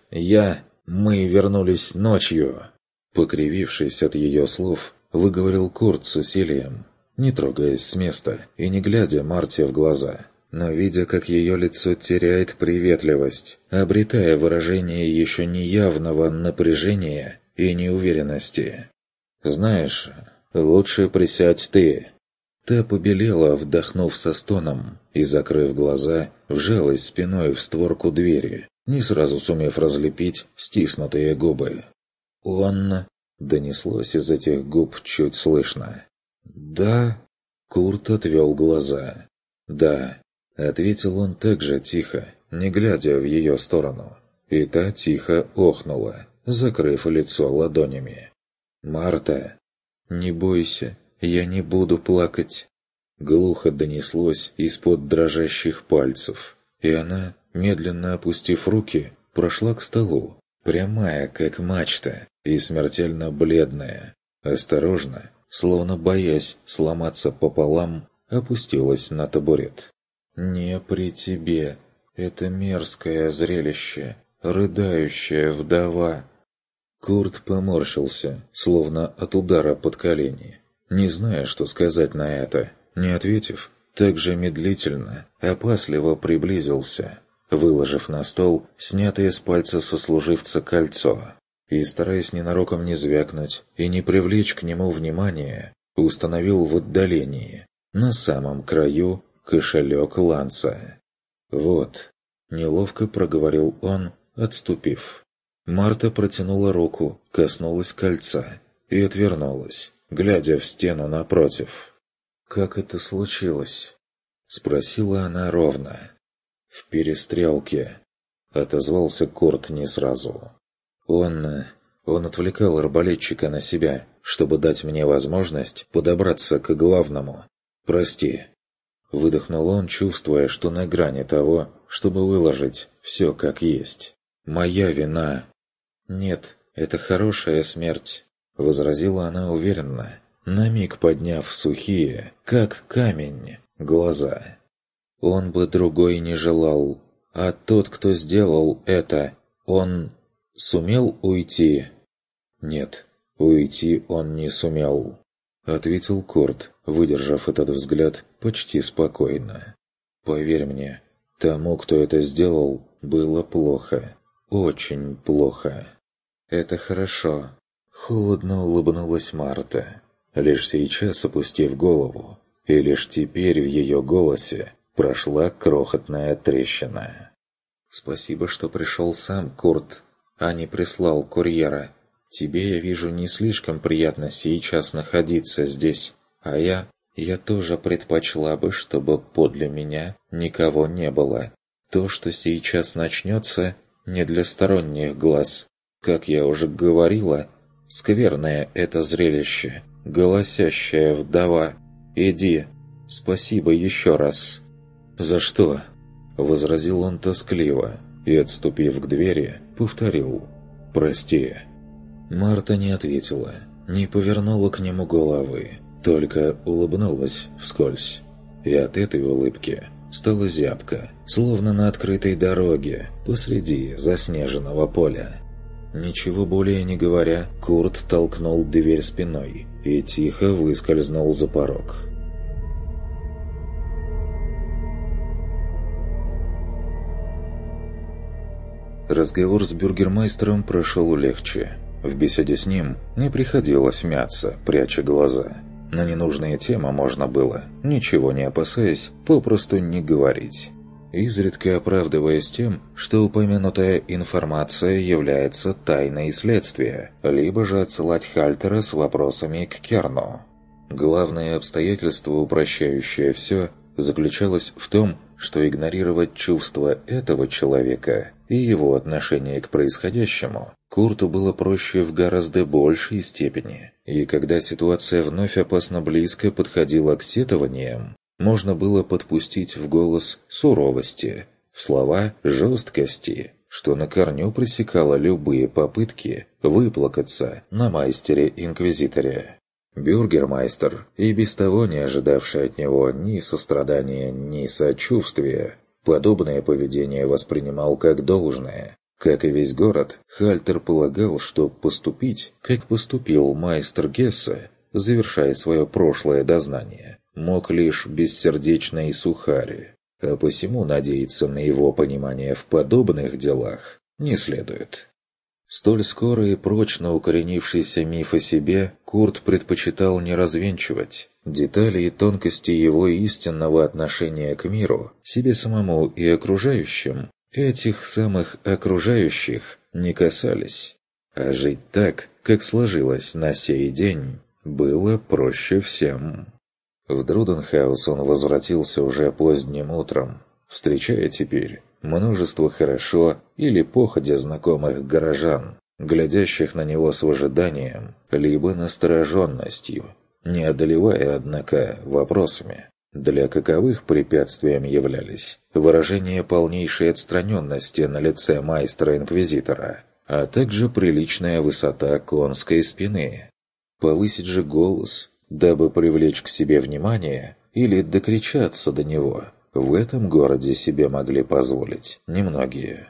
мы вернулись ночью!» Покривившись от ее слов, выговорил Курт с усилием, не трогаясь с места и не глядя Марте в глаза, но видя, как ее лицо теряет приветливость, обретая выражение еще неявного напряжения и неуверенности. «Знаешь, лучше присядь ты». Та побелела, вдохнув со стоном, и, закрыв глаза, вжалась спиной в створку двери, не сразу сумев разлепить стиснутые губы. «Он...» — донеслось из этих губ чуть слышно. «Да...» — Курт отвел глаза. «Да...» — ответил он так же тихо, не глядя в ее сторону. И та тихо охнула, закрыв лицо ладонями. «Марта, не бойся, я не буду плакать». Глухо донеслось из-под дрожащих пальцев, и она, медленно опустив руки, прошла к столу, прямая, как мачта, и смертельно бледная. Осторожно, словно боясь сломаться пополам, опустилась на табурет. «Не при тебе. Это мерзкое зрелище. Рыдающая вдова». Курт поморщился, словно от удара под колени, не зная, что сказать на это. Не ответив, так же медлительно, опасливо приблизился, выложив на стол снятое с пальца сослуживца кольцо, и, стараясь ненароком не звякнуть и не привлечь к нему внимания, установил в отдалении, на самом краю, кошелек Ланца. «Вот», — неловко проговорил он, отступив. Марта протянула руку, коснулась кольца и отвернулась, глядя в стену напротив. «Как это случилось?» — спросила она ровно. «В перестрелке», — отозвался Курт не сразу. Он отвлекал арбалетчика на себя, чтобы дать мне возможность подобраться к главному. «Прости». Выдохнул он, чувствуя, что на грани того, чтобы выложить все как есть. «Моя вина». «Нет, это хорошая смерть», — возразила она уверенно, на миг подняв сухие, как камень, глаза. «Он бы другой не желал, а тот, кто сделал это, он сумел уйти?» «Нет, уйти он не сумел», — ответил Курт, выдержав этот взгляд почти спокойно. «Поверь мне, тому, кто это сделал, было плохо, очень плохо». «Это хорошо», — холодно улыбнулась Марта, лишь сейчас опустив голову, и лишь теперь в ее голосе прошла крохотная трещина. «Спасибо, что пришел сам, Курт, а не прислал курьера. Тебе, я вижу, не слишком приятно сейчас находиться здесь, а я тоже предпочла бы, чтобы подле меня никого не было. То, что сейчас начнется, не для сторонних глаз. Как я уже говорила, скверное это зрелище, голосящая вдова. Иди, спасибо еще раз». «За что?» — возразил он тоскливо и, отступив к двери, повторил: «Прости». Марта не ответила, не повернула к нему головы, только улыбнулась вскользь. И от этой улыбки стало зябко, словно на открытой дороге посреди заснеженного поля. Ничего более не говоря, Курт толкнул дверь спиной и тихо выскользнул за порог. Разговор с бюргермейстером прошел легче. В беседе с ним не приходилось мяться, пряча глаза. На ненужные темы можно было, ничего не опасаясь, попросту не говорить. изредка оправдываясь тем, что упомянутая информация является тайной следствия, либо же отсылать Хальтера с вопросами к Керну. Главное обстоятельство, упрощающее все, заключалось в том, что игнорировать чувства этого человека и его отношение к происходящему Курту было проще в гораздо большей степени, и когда ситуация вновь опасно близко подходила к сетованиям, можно было подпустить в голос суровости, в слова жесткости, что на корню пресекало любые попытки выплакаться на мастере-инквизиторе. Бюргермайстер, и без того не ожидавший от него ни сострадания, ни сочувствия, подобное поведение воспринимал как должное. Как и весь город, Хальтер полагал, что поступить, как поступил майстер Гессе, завершая свое прошлое дознание, мог лишь бессердечный сухарь, а посему надеяться на его понимание в подобных делах не следует. Столь скоро и прочно укоренившийся миф о себе Курт предпочитал не развенчивать. Детали и тонкости его истинного отношения к миру, себе самому и окружающим, этих самых окружающих не касались. А жить так, как сложилось на сей день, было проще всем. В Друденхаус он возвратился уже поздним утром, встречая теперь множество хорошо или походя знакомых горожан, глядящих на него с ожиданием, либо настороженностью, не одолевая, однако, вопросами, для каковых препятствием являлись выражение полнейшей отстраненности на лице майстра-инквизитора, а также приличная высота конской спины. Повысить же голос, дабы привлечь к себе внимание или докричаться до него – в этом городе себе могли позволить немногие.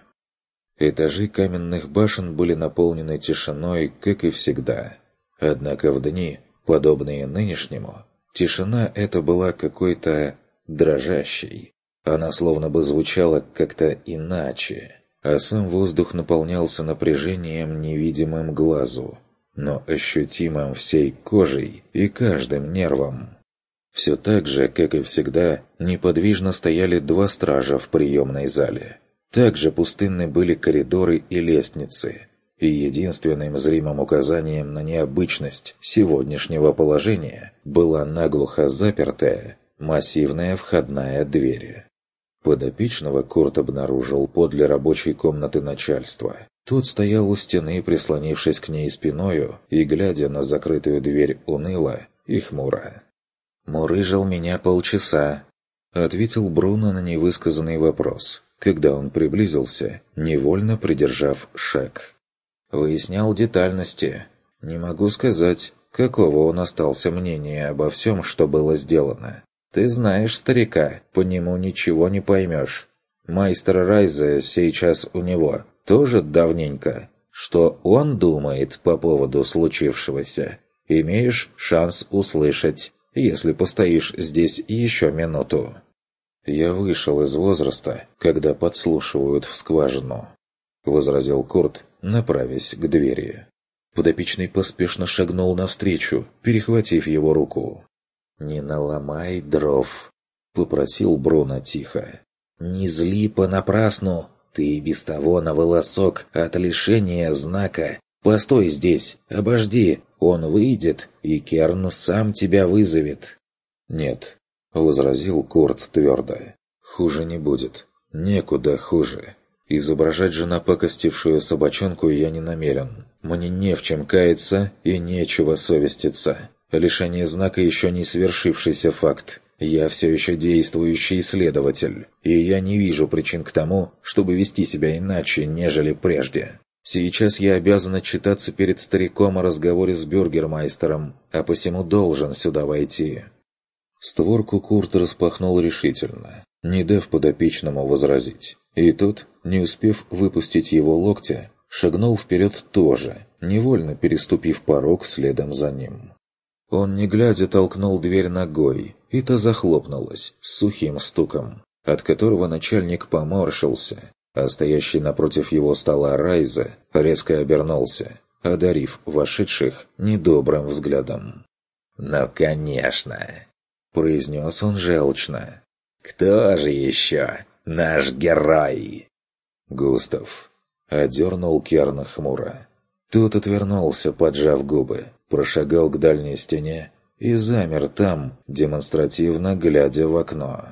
Этажи каменных башен были наполнены тишиной, как и всегда. Однако в дни, подобные нынешнему, тишина эта была какой-то дрожащей. Она словно бы звучала как-то иначе, а сам воздух наполнялся напряжением, невидимым глазу, но ощутимым всей кожей и каждым нервом. Все так же, как и всегда, неподвижно стояли два стража в приемной зале. Также пустынны были коридоры и лестницы, и единственным зримым указанием на необычность сегодняшнего положения была наглухо запертая, массивная входная дверь. Подопечного Курт обнаружил подле рабочей комнаты начальства. Тот стоял у стены, прислонившись к ней спиною и глядя на закрытую дверь уныло и хмуро. «Мурыжил меня полчаса», — ответил Бруно на невысказанный вопрос, когда он приблизился, невольно придержав шаг. Выяснял детальности. Не могу сказать, какого он остался мнения обо всем, что было сделано. Ты знаешь старика, по нему ничего не поймешь. Майстер Райзе сейчас у него, тоже давненько. Что он думает по поводу случившегося, имеешь шанс услышать, если постоишь здесь еще минуту. «Я вышел из возраста, когда подслушивают в скважину», — возразил Курт, направясь к двери. Подопечный поспешно шагнул навстречу, перехватив его руку. «Не наломай дров», — попросил Бруно тихо. «Не зли понапрасну, ты и без того на волосок от лишения знака. Постой здесь, обожди, он выйдет, и Керн сам тебя вызовет». «Нет», — возразил Курт твердо. «Хуже не будет. Некуда хуже. Изображать же напакостившую собачонку я не намерен. Мне не в чем каяться и нечего совеститься. Лишение знака еще не свершившийся факт. Я все еще действующий следователь, и я не вижу причин к тому, чтобы вести себя иначе, нежели прежде. Сейчас я обязан отчитаться перед стариком о разговоре с бюргермайстером, а посему должен сюда войти». Створку Курт распахнул решительно, не дав подопечному возразить. И тот, не успев выпустить его локтя, шагнул вперед тоже, невольно переступив порог следом за ним. Он, не глядя, толкнул дверь ногой, и та захлопнулась с сухим стуком, от которого начальник поморщился, а стоящий напротив его стола Райзе резко обернулся, одарив вошедших недобрым взглядом. «Ну, конечно!» — произнес он желчно. «Кто же еще? наш герой!» «Густав», — одернул Керн хмуро. Тот отвернулся, поджав губы, прошагал к дальней стене и замер там, демонстративно глядя в окно.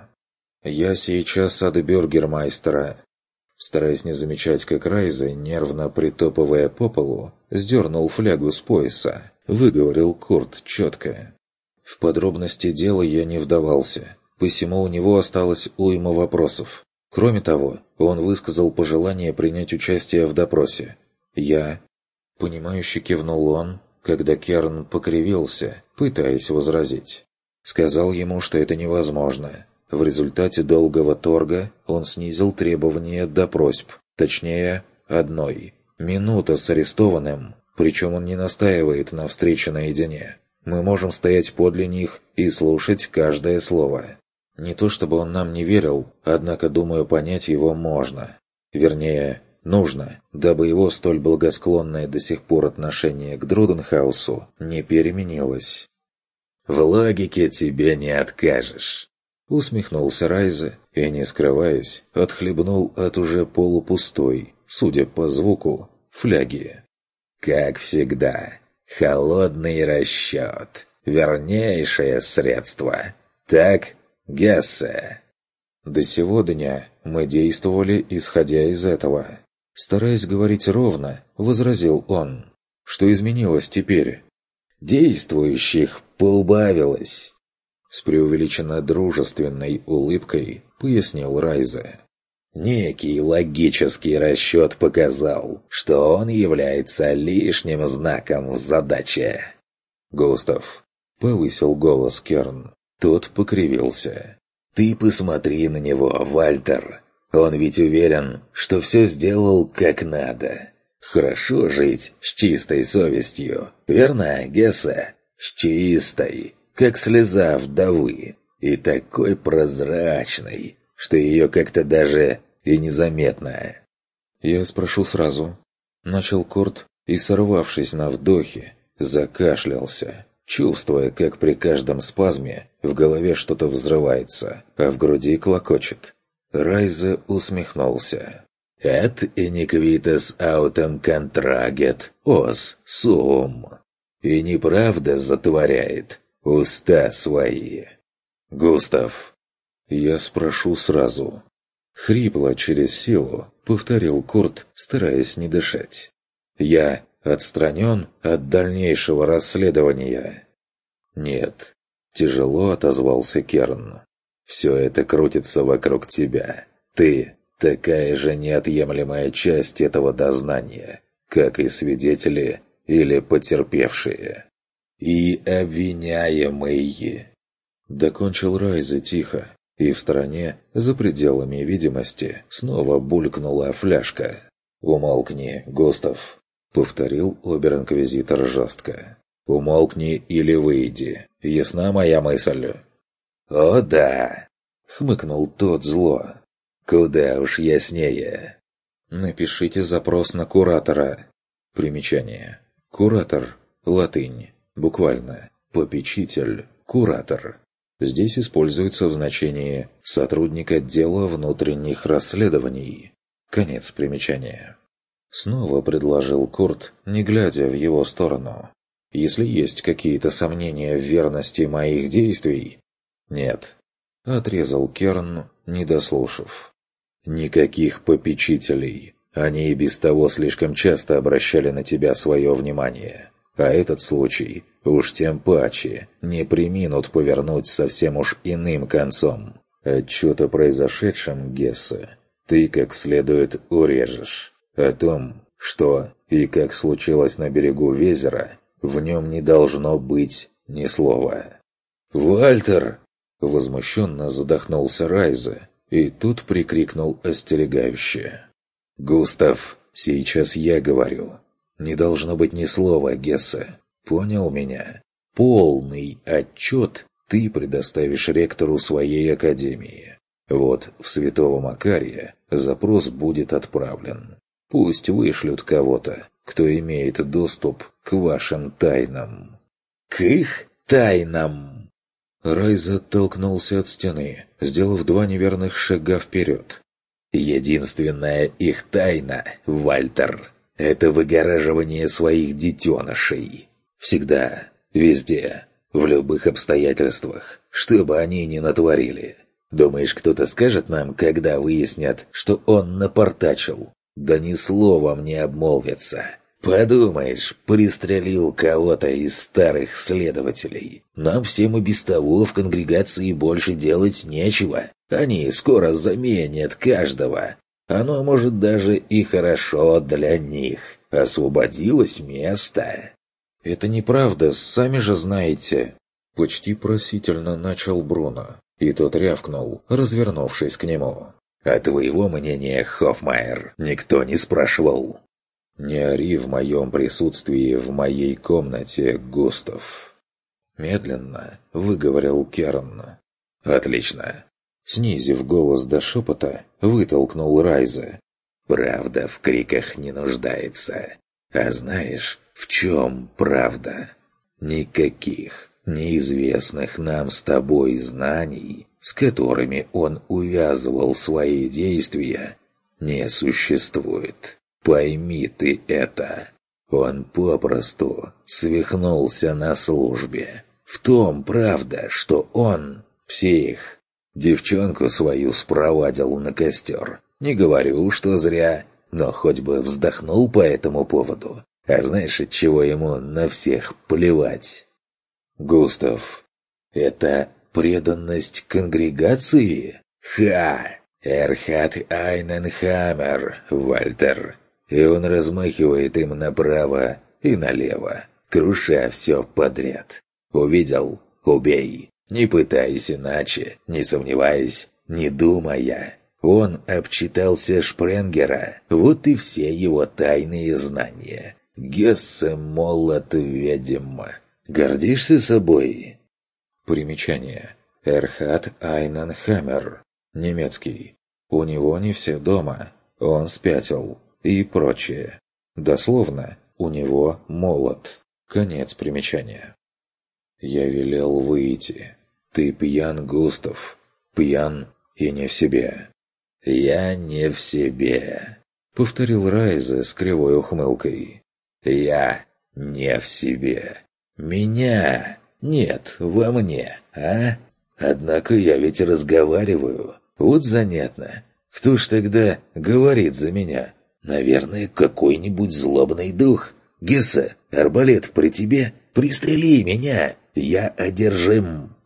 «Я сейчас от бюргермайстера». Стараясь не замечать, как Райза, нервно притопывая по полу, сдернул флягу с пояса, выговорил Курт четко. В подробности дела я не вдавался, посему у него осталось уйма вопросов. Кроме того, он высказал пожелание принять участие в допросе. Я... Понимающе кивнул он, когда Керн покривился, пытаясь возразить. Сказал ему, что это невозможно. В результате долгого торга он снизил требования до просьб, точнее, одной. Минута с арестованным, причем он не настаивает на встрече наедине. Мы можем стоять подле них и слушать каждое слово. Не то чтобы он нам не верил, однако, думаю, понять его можно. Вернее, нужно, дабы его столь благосклонное до сих пор отношение к Друденхаусу не переменилось. «В логике тебе не откажешь», — усмехнулся Райзе и, не скрываясь, отхлебнул от уже полупустой, судя по звуку, фляги. «Как всегда, холодный расчет, вернейшее средство. Так, Гессе?» До сего дня мы действовали, исходя из этого. Стараясь говорить ровно, возразил он. Что изменилось теперь? «Действующих поубавилось», — с преувеличенно дружественной улыбкой пояснил Райзе. «Некий логический расчет показал, что он является лишним знаком в задаче». «Густав», — повысил голос Керн. Тот покривился. «Ты посмотри на него, Вальтер. Он ведь уверен, что все сделал как надо. Хорошо жить с чистой совестью, верно, Гессе? С чистой, как слеза вдовы, и такой прозрачной, что ее как-то даже и незаметно». «Я спрошу сразу». Начал Курт и, сорвавшись на вдохе, закашлялся, чувствуя, как при каждом спазме в голове что-то взрывается, а в груди клокочет. Райзе усмехнулся. «Et iniquitas autem contraget os sum». И неправда затворяет уста свои. «Густав, я спрошу сразу». Хрипло через силу повторил Курт, стараясь не дышать. «Я отстранен от дальнейшего расследования?» «Нет», — тяжело отозвался Керн. «Все это крутится вокруг тебя. Ты такая же неотъемлемая часть этого дознания, как и свидетели или потерпевшие. И обвиняемые». Докончил Райзе тихо, и в стороне, за пределами видимости, снова булькнула фляжка. «Умолкни, Густав», — повторил обер-инквизитор жестко. «Умолкни или выйди. Ясна моя мысль?» «О да!» — хмыкнул тот зло. «Куда уж яснее». «Напишите запрос на куратора». Примечание. Куратор. Латынь. Буквально. Попечитель. Куратор. Здесь используется в значении «сотрудник отдела внутренних расследований». Конец примечания. Снова предложил Курт, не глядя в его сторону. «Если есть какие-то сомнения в верности моих действий...» «Нет», — отрезал Керн, не дослушав. «Никаких попечителей. Они и без того слишком часто обращали на тебя свое внимание. А этот случай, уж тем паче, не преминут повернуть совсем уж иным концом. Отчет о произошедшем, Гессе, ты как следует урежешь. О том, что и как случилось на берегу Везера, в нем не должно быть ни слова». «Вальтер!» — возмущенно задохнулся Райзе, и тут прикрикнул остерегающе. «Густав, сейчас я говорю. Не должно быть ни слова, Гессе. Понял меня? Полный отчет ты предоставишь ректору своей академии. Вот в Святого Макария запрос будет отправлен. Пусть вышлют кого-то, кто имеет доступ к вашим тайнам». «К их тайнам!» Райз оттолкнулся от стены, сделав 2 неверных шага вперед, Единственная их тайна, Вальтер, это выгораживание своих детенышей. Всегда, везде, в любых обстоятельствах, что бы они ни натворили. Думаешь, кто-то скажет нам, когда выяснят, что он напортачил? Да ни словом не обмолвится. Подумаешь, пристрелил кого-то из старых следователей. Нам всем и без того в конгрегации больше делать нечего. Они скоро заменят каждого. Оно, может, даже и хорошо для них. Освободилось место. «Это неправда, сами же знаете!» Почти просительно начал Бруно, и тот рявкнул, развернувшись к нему. «А твоего мнения, Хоффмайер, никто не спрашивал?» «Не ори в моем присутствии в моей комнате, Густав!» Медленно выговорил Керн. «Отлично!» Снизив голос до шепота, вытолкнул Райза. «Правда в криках не нуждается. А знаешь, в чем правда? Никаких неизвестных нам с тобой знаний, с которыми он увязывал свои действия, не существует. Пойми ты это. Он попросту свихнулся на службе. В том правда, что он псих. Девчонку свою спровадил на костер. Не говорю, что зря, но хоть бы вздохнул по этому поводу. А знаешь, от чего ему на всех плевать? Густав, это преданность конгрегации? Ха! Эрхат Айненхаммер, Вальтер. И он размахивает им направо и налево, круша все подряд. Увидел? Убей. Не пытайся иначе, не сомневаясь, не думая. Он обчитался Шпренгера, вот и все его тайные знания. Гессе молот ведьм. Гордишься собой? Примечание. Эрхат Айненхаммер. Немецкий. У него не все дома. Он спятил. И прочее. Дословно, у него молот. Конец примечания. Я велел выйти. Ты пьян, Густав. Пьян и не в себе. «Я не в себе», — повторил Райзе с кривой ухмылкой. «Я не в себе. Меня нет во мне, а? Однако я ведь разговариваю. Вот занятно. Кто ж тогда говорит за меня? Наверное, какой-нибудь злобный дух. Гесса, арбалет при тебе? Пристрели меня, я одержим».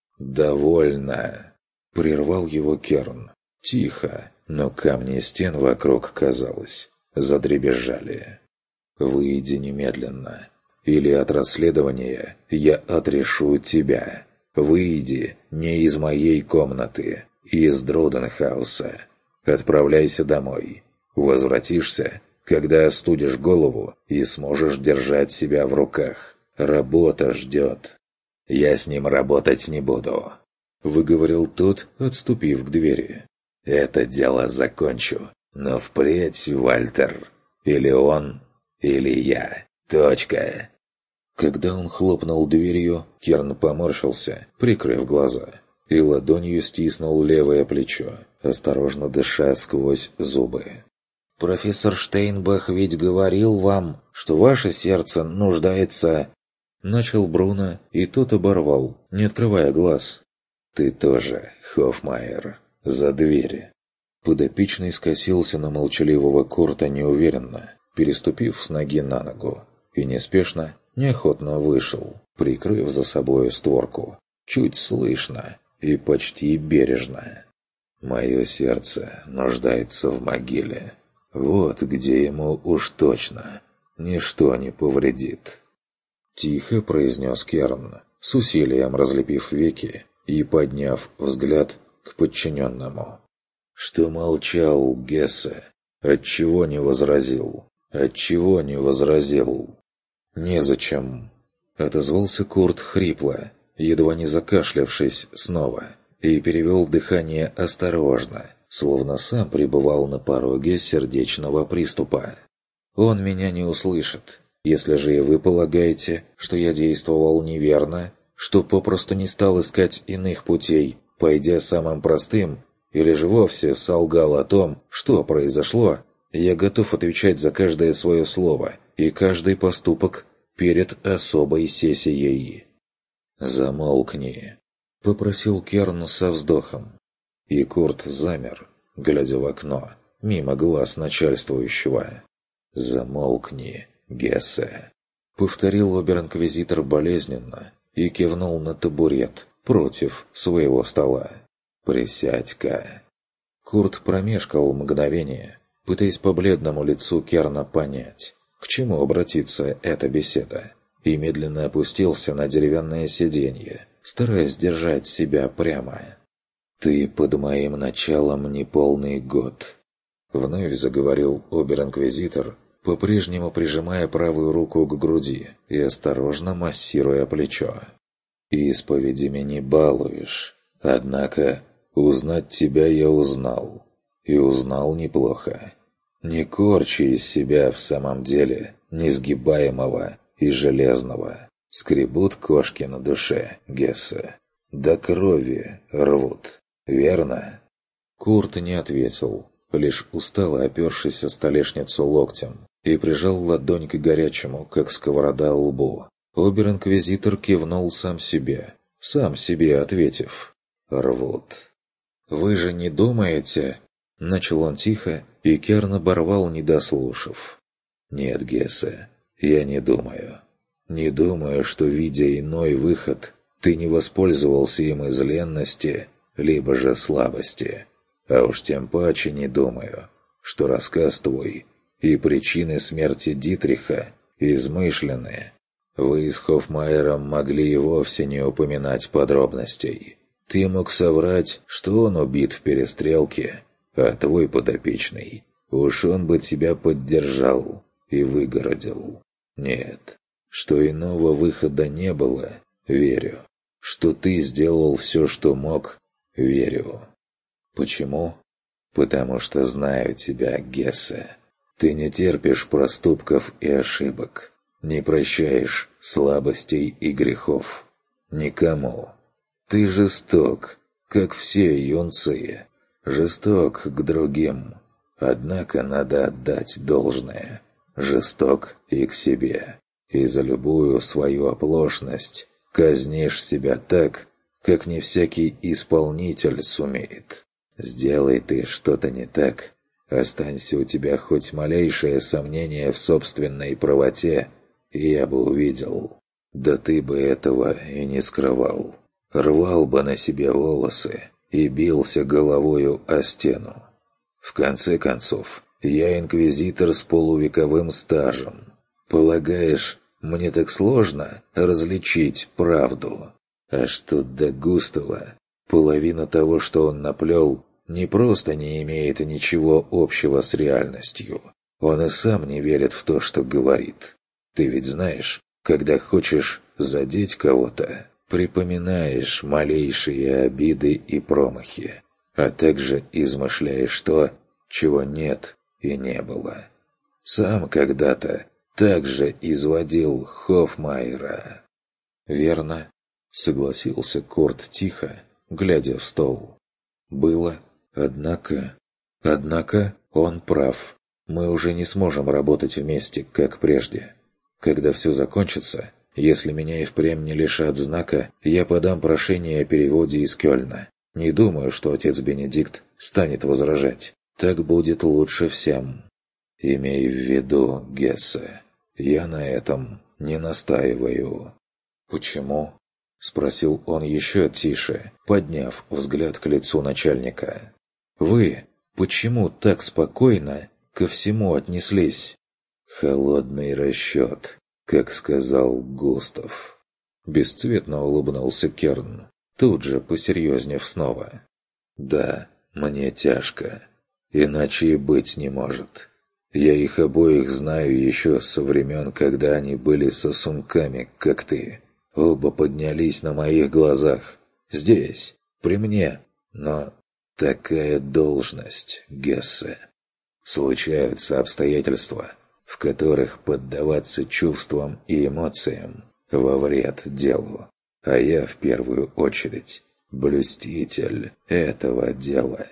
«Довольно», — прервал его Керн. Тихо, но камни стен вокруг, казалось, задребезжали. «Выйди немедленно, или от расследования я отрешу тебя. Выйди не из моей комнаты, из Друденхауса. Отправляйся домой. Возвратишься, когда остудишь голову и сможешь держать себя в руках. Работа ждет». «Я с ним работать не буду», — выговорил тот, отступив к двери. «Это дело закончу, но впредь, Вальтер, или он, или я. Точка». Когда он хлопнул дверью, Керн поморщился, прикрыв глаза, и ладонью стиснул левое плечо, осторожно дыша сквозь зубы. «Профессор Штейнбах ведь говорил вам, что ваше сердце нуждается...» Начал Бруно, и тот оборвал, не открывая глаз. «Ты тоже, Хоффмайер, за дверь». Подопечный скосился на молчаливого Курта неуверенно, переступив с ноги на ногу, и неспешно, неохотно вышел, прикрыв за собою створку, чуть слышно и почти бережно. «Мое сердце нуждается в могиле. Вот где ему уж точно ничто не повредит». Тихо произнес Керн, с усилием разлепив веки и подняв взгляд к подчиненному. «Что молчал, Гессе? Отчего не возразил? Отчего не возразил?» «Незачем», — отозвался Курт хрипло, едва не закашлявшись снова, и перевел дыхание осторожно, словно сам пребывал на пороге сердечного приступа. «Он меня не услышит. Если же и вы полагаете, что я действовал неверно, что попросту не стал искать иных путей, пойдя самым простым, или же вовсе солгал о том, что произошло, я готов отвечать за каждое свое слово и каждый поступок перед особой сессией. «Замолкни», — попросил Керн со вздохом. И Курт замер, глядя в окно, мимо глаз начальствующего. «Замолкни, Гессе», — повторил обер-инквизитор болезненно и кивнул на табурет против своего стола. «Присядь-ка». Курт промешкал мгновение, пытаясь по бледному лицу Керна понять, к чему обратится эта беседа, и медленно опустился на деревянное сиденье, стараясь держать себя прямо. «Ты под моим началом не полный год», — вновь заговорил обер-инквизитор, по-прежнему прижимая правую руку к груди и осторожно массируя плечо. «Исповедями не балуешь, однако узнать тебя я узнал, и узнал неплохо. Не корчи из себя в самом деле несгибаемого и железного. Скребут кошки на душе, Гессе, до крови рвут, верно?» Курт не ответил, лишь устало опершись о столешницу локтем, и прижал ладонь к горячему, как сковорода, лбу. Обер-инквизитор кивнул сам себе ответив: «Рвут». «Вы же не думаете...» — начал он тихо, и Керн оборвал, не дослушав. «Нет, Гессе, я не думаю. Не думаю, что, видя иной выход, ты не воспользовался им из ленности, либо же слабости. А уж тем паче не думаю, что рассказ твой и причины смерти Дитриха измышленные. Вы с Хофмайером могли и вовсе не упоминать подробностей. Ты мог соврать, что он убит в перестрелке, а твой подопечный, уж он бы тебя поддержал и выгородил. Нет, что иного выхода не было, верю. Что ты сделал все, что мог, верю. Почему? Потому что знаю тебя, Гессе. Ты не терпишь проступков и ошибок, не прощаешь слабостей и грехов. Никому. Ты жесток, как все юнцы, жесток к другим. Однако надо отдать должное. Жесток и к себе. И за любую свою оплошность казнишь себя так, как не всякий исполнитель сумеет. Сделай ты что-то не так, останься у тебя хоть малейшее сомнение в собственной правоте, и я бы увидел. Да ты бы этого и не скрывал. Рвал бы на себе волосы и бился головою о стену. В конце концов, я инквизитор с полувековым стажем. Полагаешь, мне так сложно различить правду? А что до Густава, половина того, что он наплел, не просто не имеет ничего общего с реальностью. Он и сам не верит в то, что говорит. Ты ведь знаешь, когда хочешь задеть кого-то, припоминаешь малейшие обиды и промахи, а также измышляешь то, чего нет и не было. Сам когда-то так же изводил Хофмайера. «Верно», — согласился Курт тихо, глядя в стол. «Было. Однако он прав. Мы уже не сможем работать вместе, как прежде. Когда все закончится, если меня и впрямь не лишат знака, я подам прошение о переводе из Кёльна. Не думаю, что отец Бенедикт станет возражать. Так будет лучше всем. Имей в виду, Гессе, я на этом не настаиваю». «Почему?» — спросил он еще тише, подняв взгляд к лицу начальника. «Вы почему так спокойно ко всему отнеслись?» «Холодный расчет, как сказал Густав». Бесцветно улыбнулся Керн, тут же посерьезнев снова. «Да, мне тяжко. Иначе и быть не может. Я их обоих знаю еще со времен, когда они были сосунками, как ты. Оба поднялись на моих глазах. Здесь, при мне. Но такая должность, Гессе. Случаются обстоятельства, в которых поддаваться чувствам и эмоциям во вред делу. А я, в первую очередь, блюститель этого дела.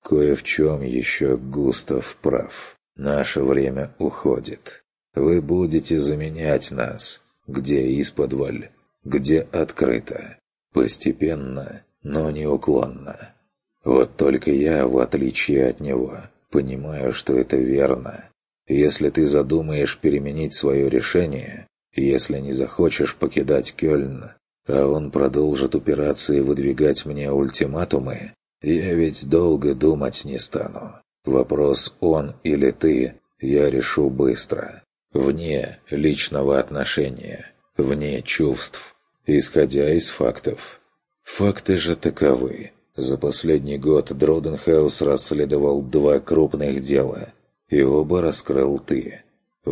Кое в чем еще Густав прав. Наше время уходит. Вы будете заменять нас, где исподволь, где открыто. Постепенно, но неуклонно. Вот только я, в отличие от него, понимаю, что это верно. Если ты задумаешь переменить свое решение, если не захочешь покидать Кёльн, а он продолжит упираться и выдвигать мне ультиматумы, я ведь долго думать не стану. Вопрос он или ты я решу быстро. Вне личного отношения, вне чувств, исходя из фактов. Факты же таковы. За последний год Дроденхаус расследовал 2 крупных дела, и оба раскрыл ты.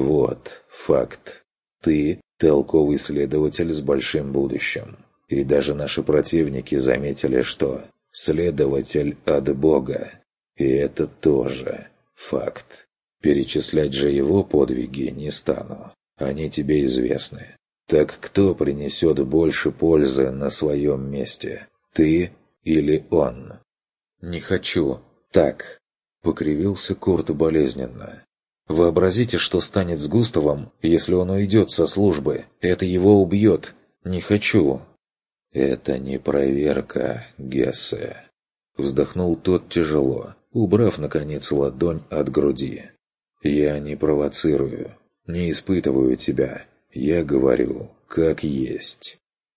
Вот факт. Ты – толковый следователь с большим будущим. И даже наши противники заметили, что следователь от Бога. И это тоже факт. Перечислять же его подвиги не стану. Они тебе известны. Так кто принесет больше пользы на своем месте? Ты или он? «Не хочу. Так», — покривился Курт болезненно. «Вообразите, что станет с Густавом, если он уйдет со службы. Это его убьет. Не хочу». «Это не проверка, Гессе», — вздохнул тот тяжело, убрав, наконец, ладонь от груди. «Я не провоцирую, не испытываю тебя. Я говорю, как есть».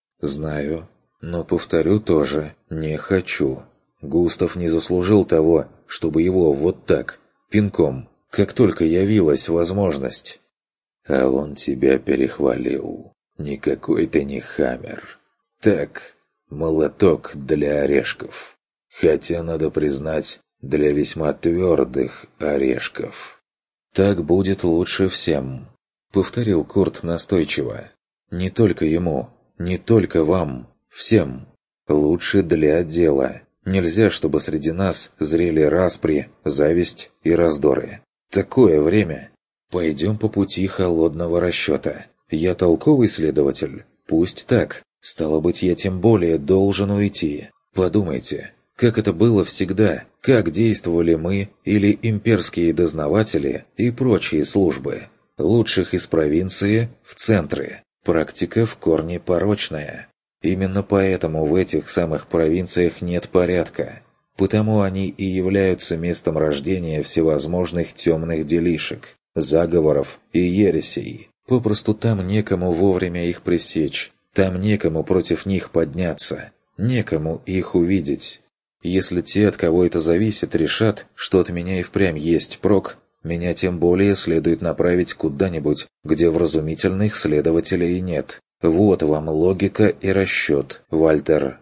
«Знаю, но повторю тоже, не хочу. Густав не заслужил того, чтобы его вот так, пинком, как только явилась возможность». «А он тебя перехвалил. Никакой ты не хаммер. Так, молоток для орешков. Хотя, надо признать, для весьма твердых орешков». «Так будет лучше всем», — повторил Курт настойчиво. «Не только ему, не только вам, всем. Лучше для дела. Нельзя, чтобы среди нас зрели распри, зависть и раздоры. Такое время. Пойдем по пути холодного расчета. Я толковый следователь. Пусть так. Стало быть, я тем более должен уйти. Подумайте, как это было всегда, как действовали мы или имперские дознаватели и прочие службы. Лучших из провинции в центры. Практика в корне порочная. Именно поэтому в этих самых провинциях нет порядка. Потому они и являются местом рождения всевозможных темных делишек, заговоров и ересей. Попросту там некому вовремя их пресечь, там некому против них подняться, некому их увидеть. Если те, от кого это зависит, решат, что от меня и впрямь есть прок, меня тем более следует направить куда-нибудь, где вразумительных следователей нет. Вот вам логика и расчет, Вальтер.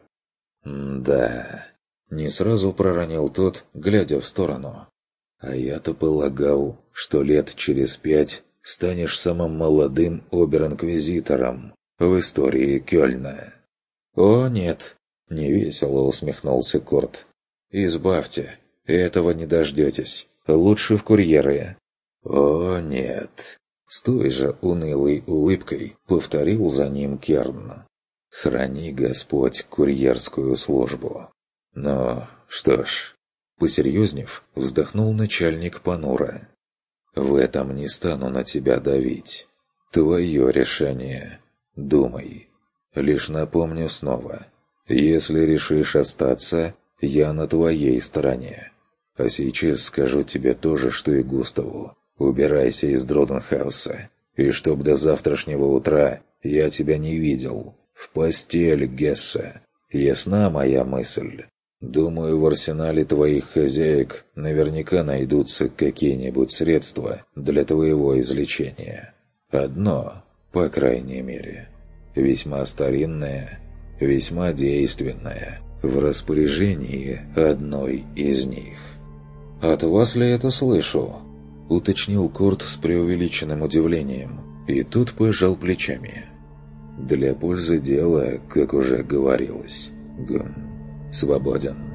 Да, не сразу проронил тот, глядя в сторону. А я-то полагал, что лет через 5 станешь самым молодым обер-инквизитором в истории Кёльна. О, нет, невесело усмехнулся Курт. Избавьте, этого не дождетесь. Лучше в курьеры. О, нет. С той же унылой улыбкой повторил за ним Керн. Храни Господь курьерскую службу. Но, что ж, посерьезнев, вздохнул начальник понуро. В этом не стану на тебя давить. Твое решение. Думай. Лишь напомню снова. Если решишь остаться, я на твоей стороне. А сейчас скажу тебе то же, что и Густаву. Убирайся из Дроденхауса, и чтоб до завтрашнего утра я тебя не видел. В постель, Гессе. Ясна моя мысль? Думаю, в арсенале твоих хозяек наверняка найдутся какие-нибудь средства для твоего излечения. Одно, по крайней мере, весьма старинное, весьма действенное, в распоряжении одной из них. «От вас ли это слышу?» — уточнил Курт с преувеличенным удивлением, и тут пожал плечами. «Для пользы дела, как уже говорилось, свободен».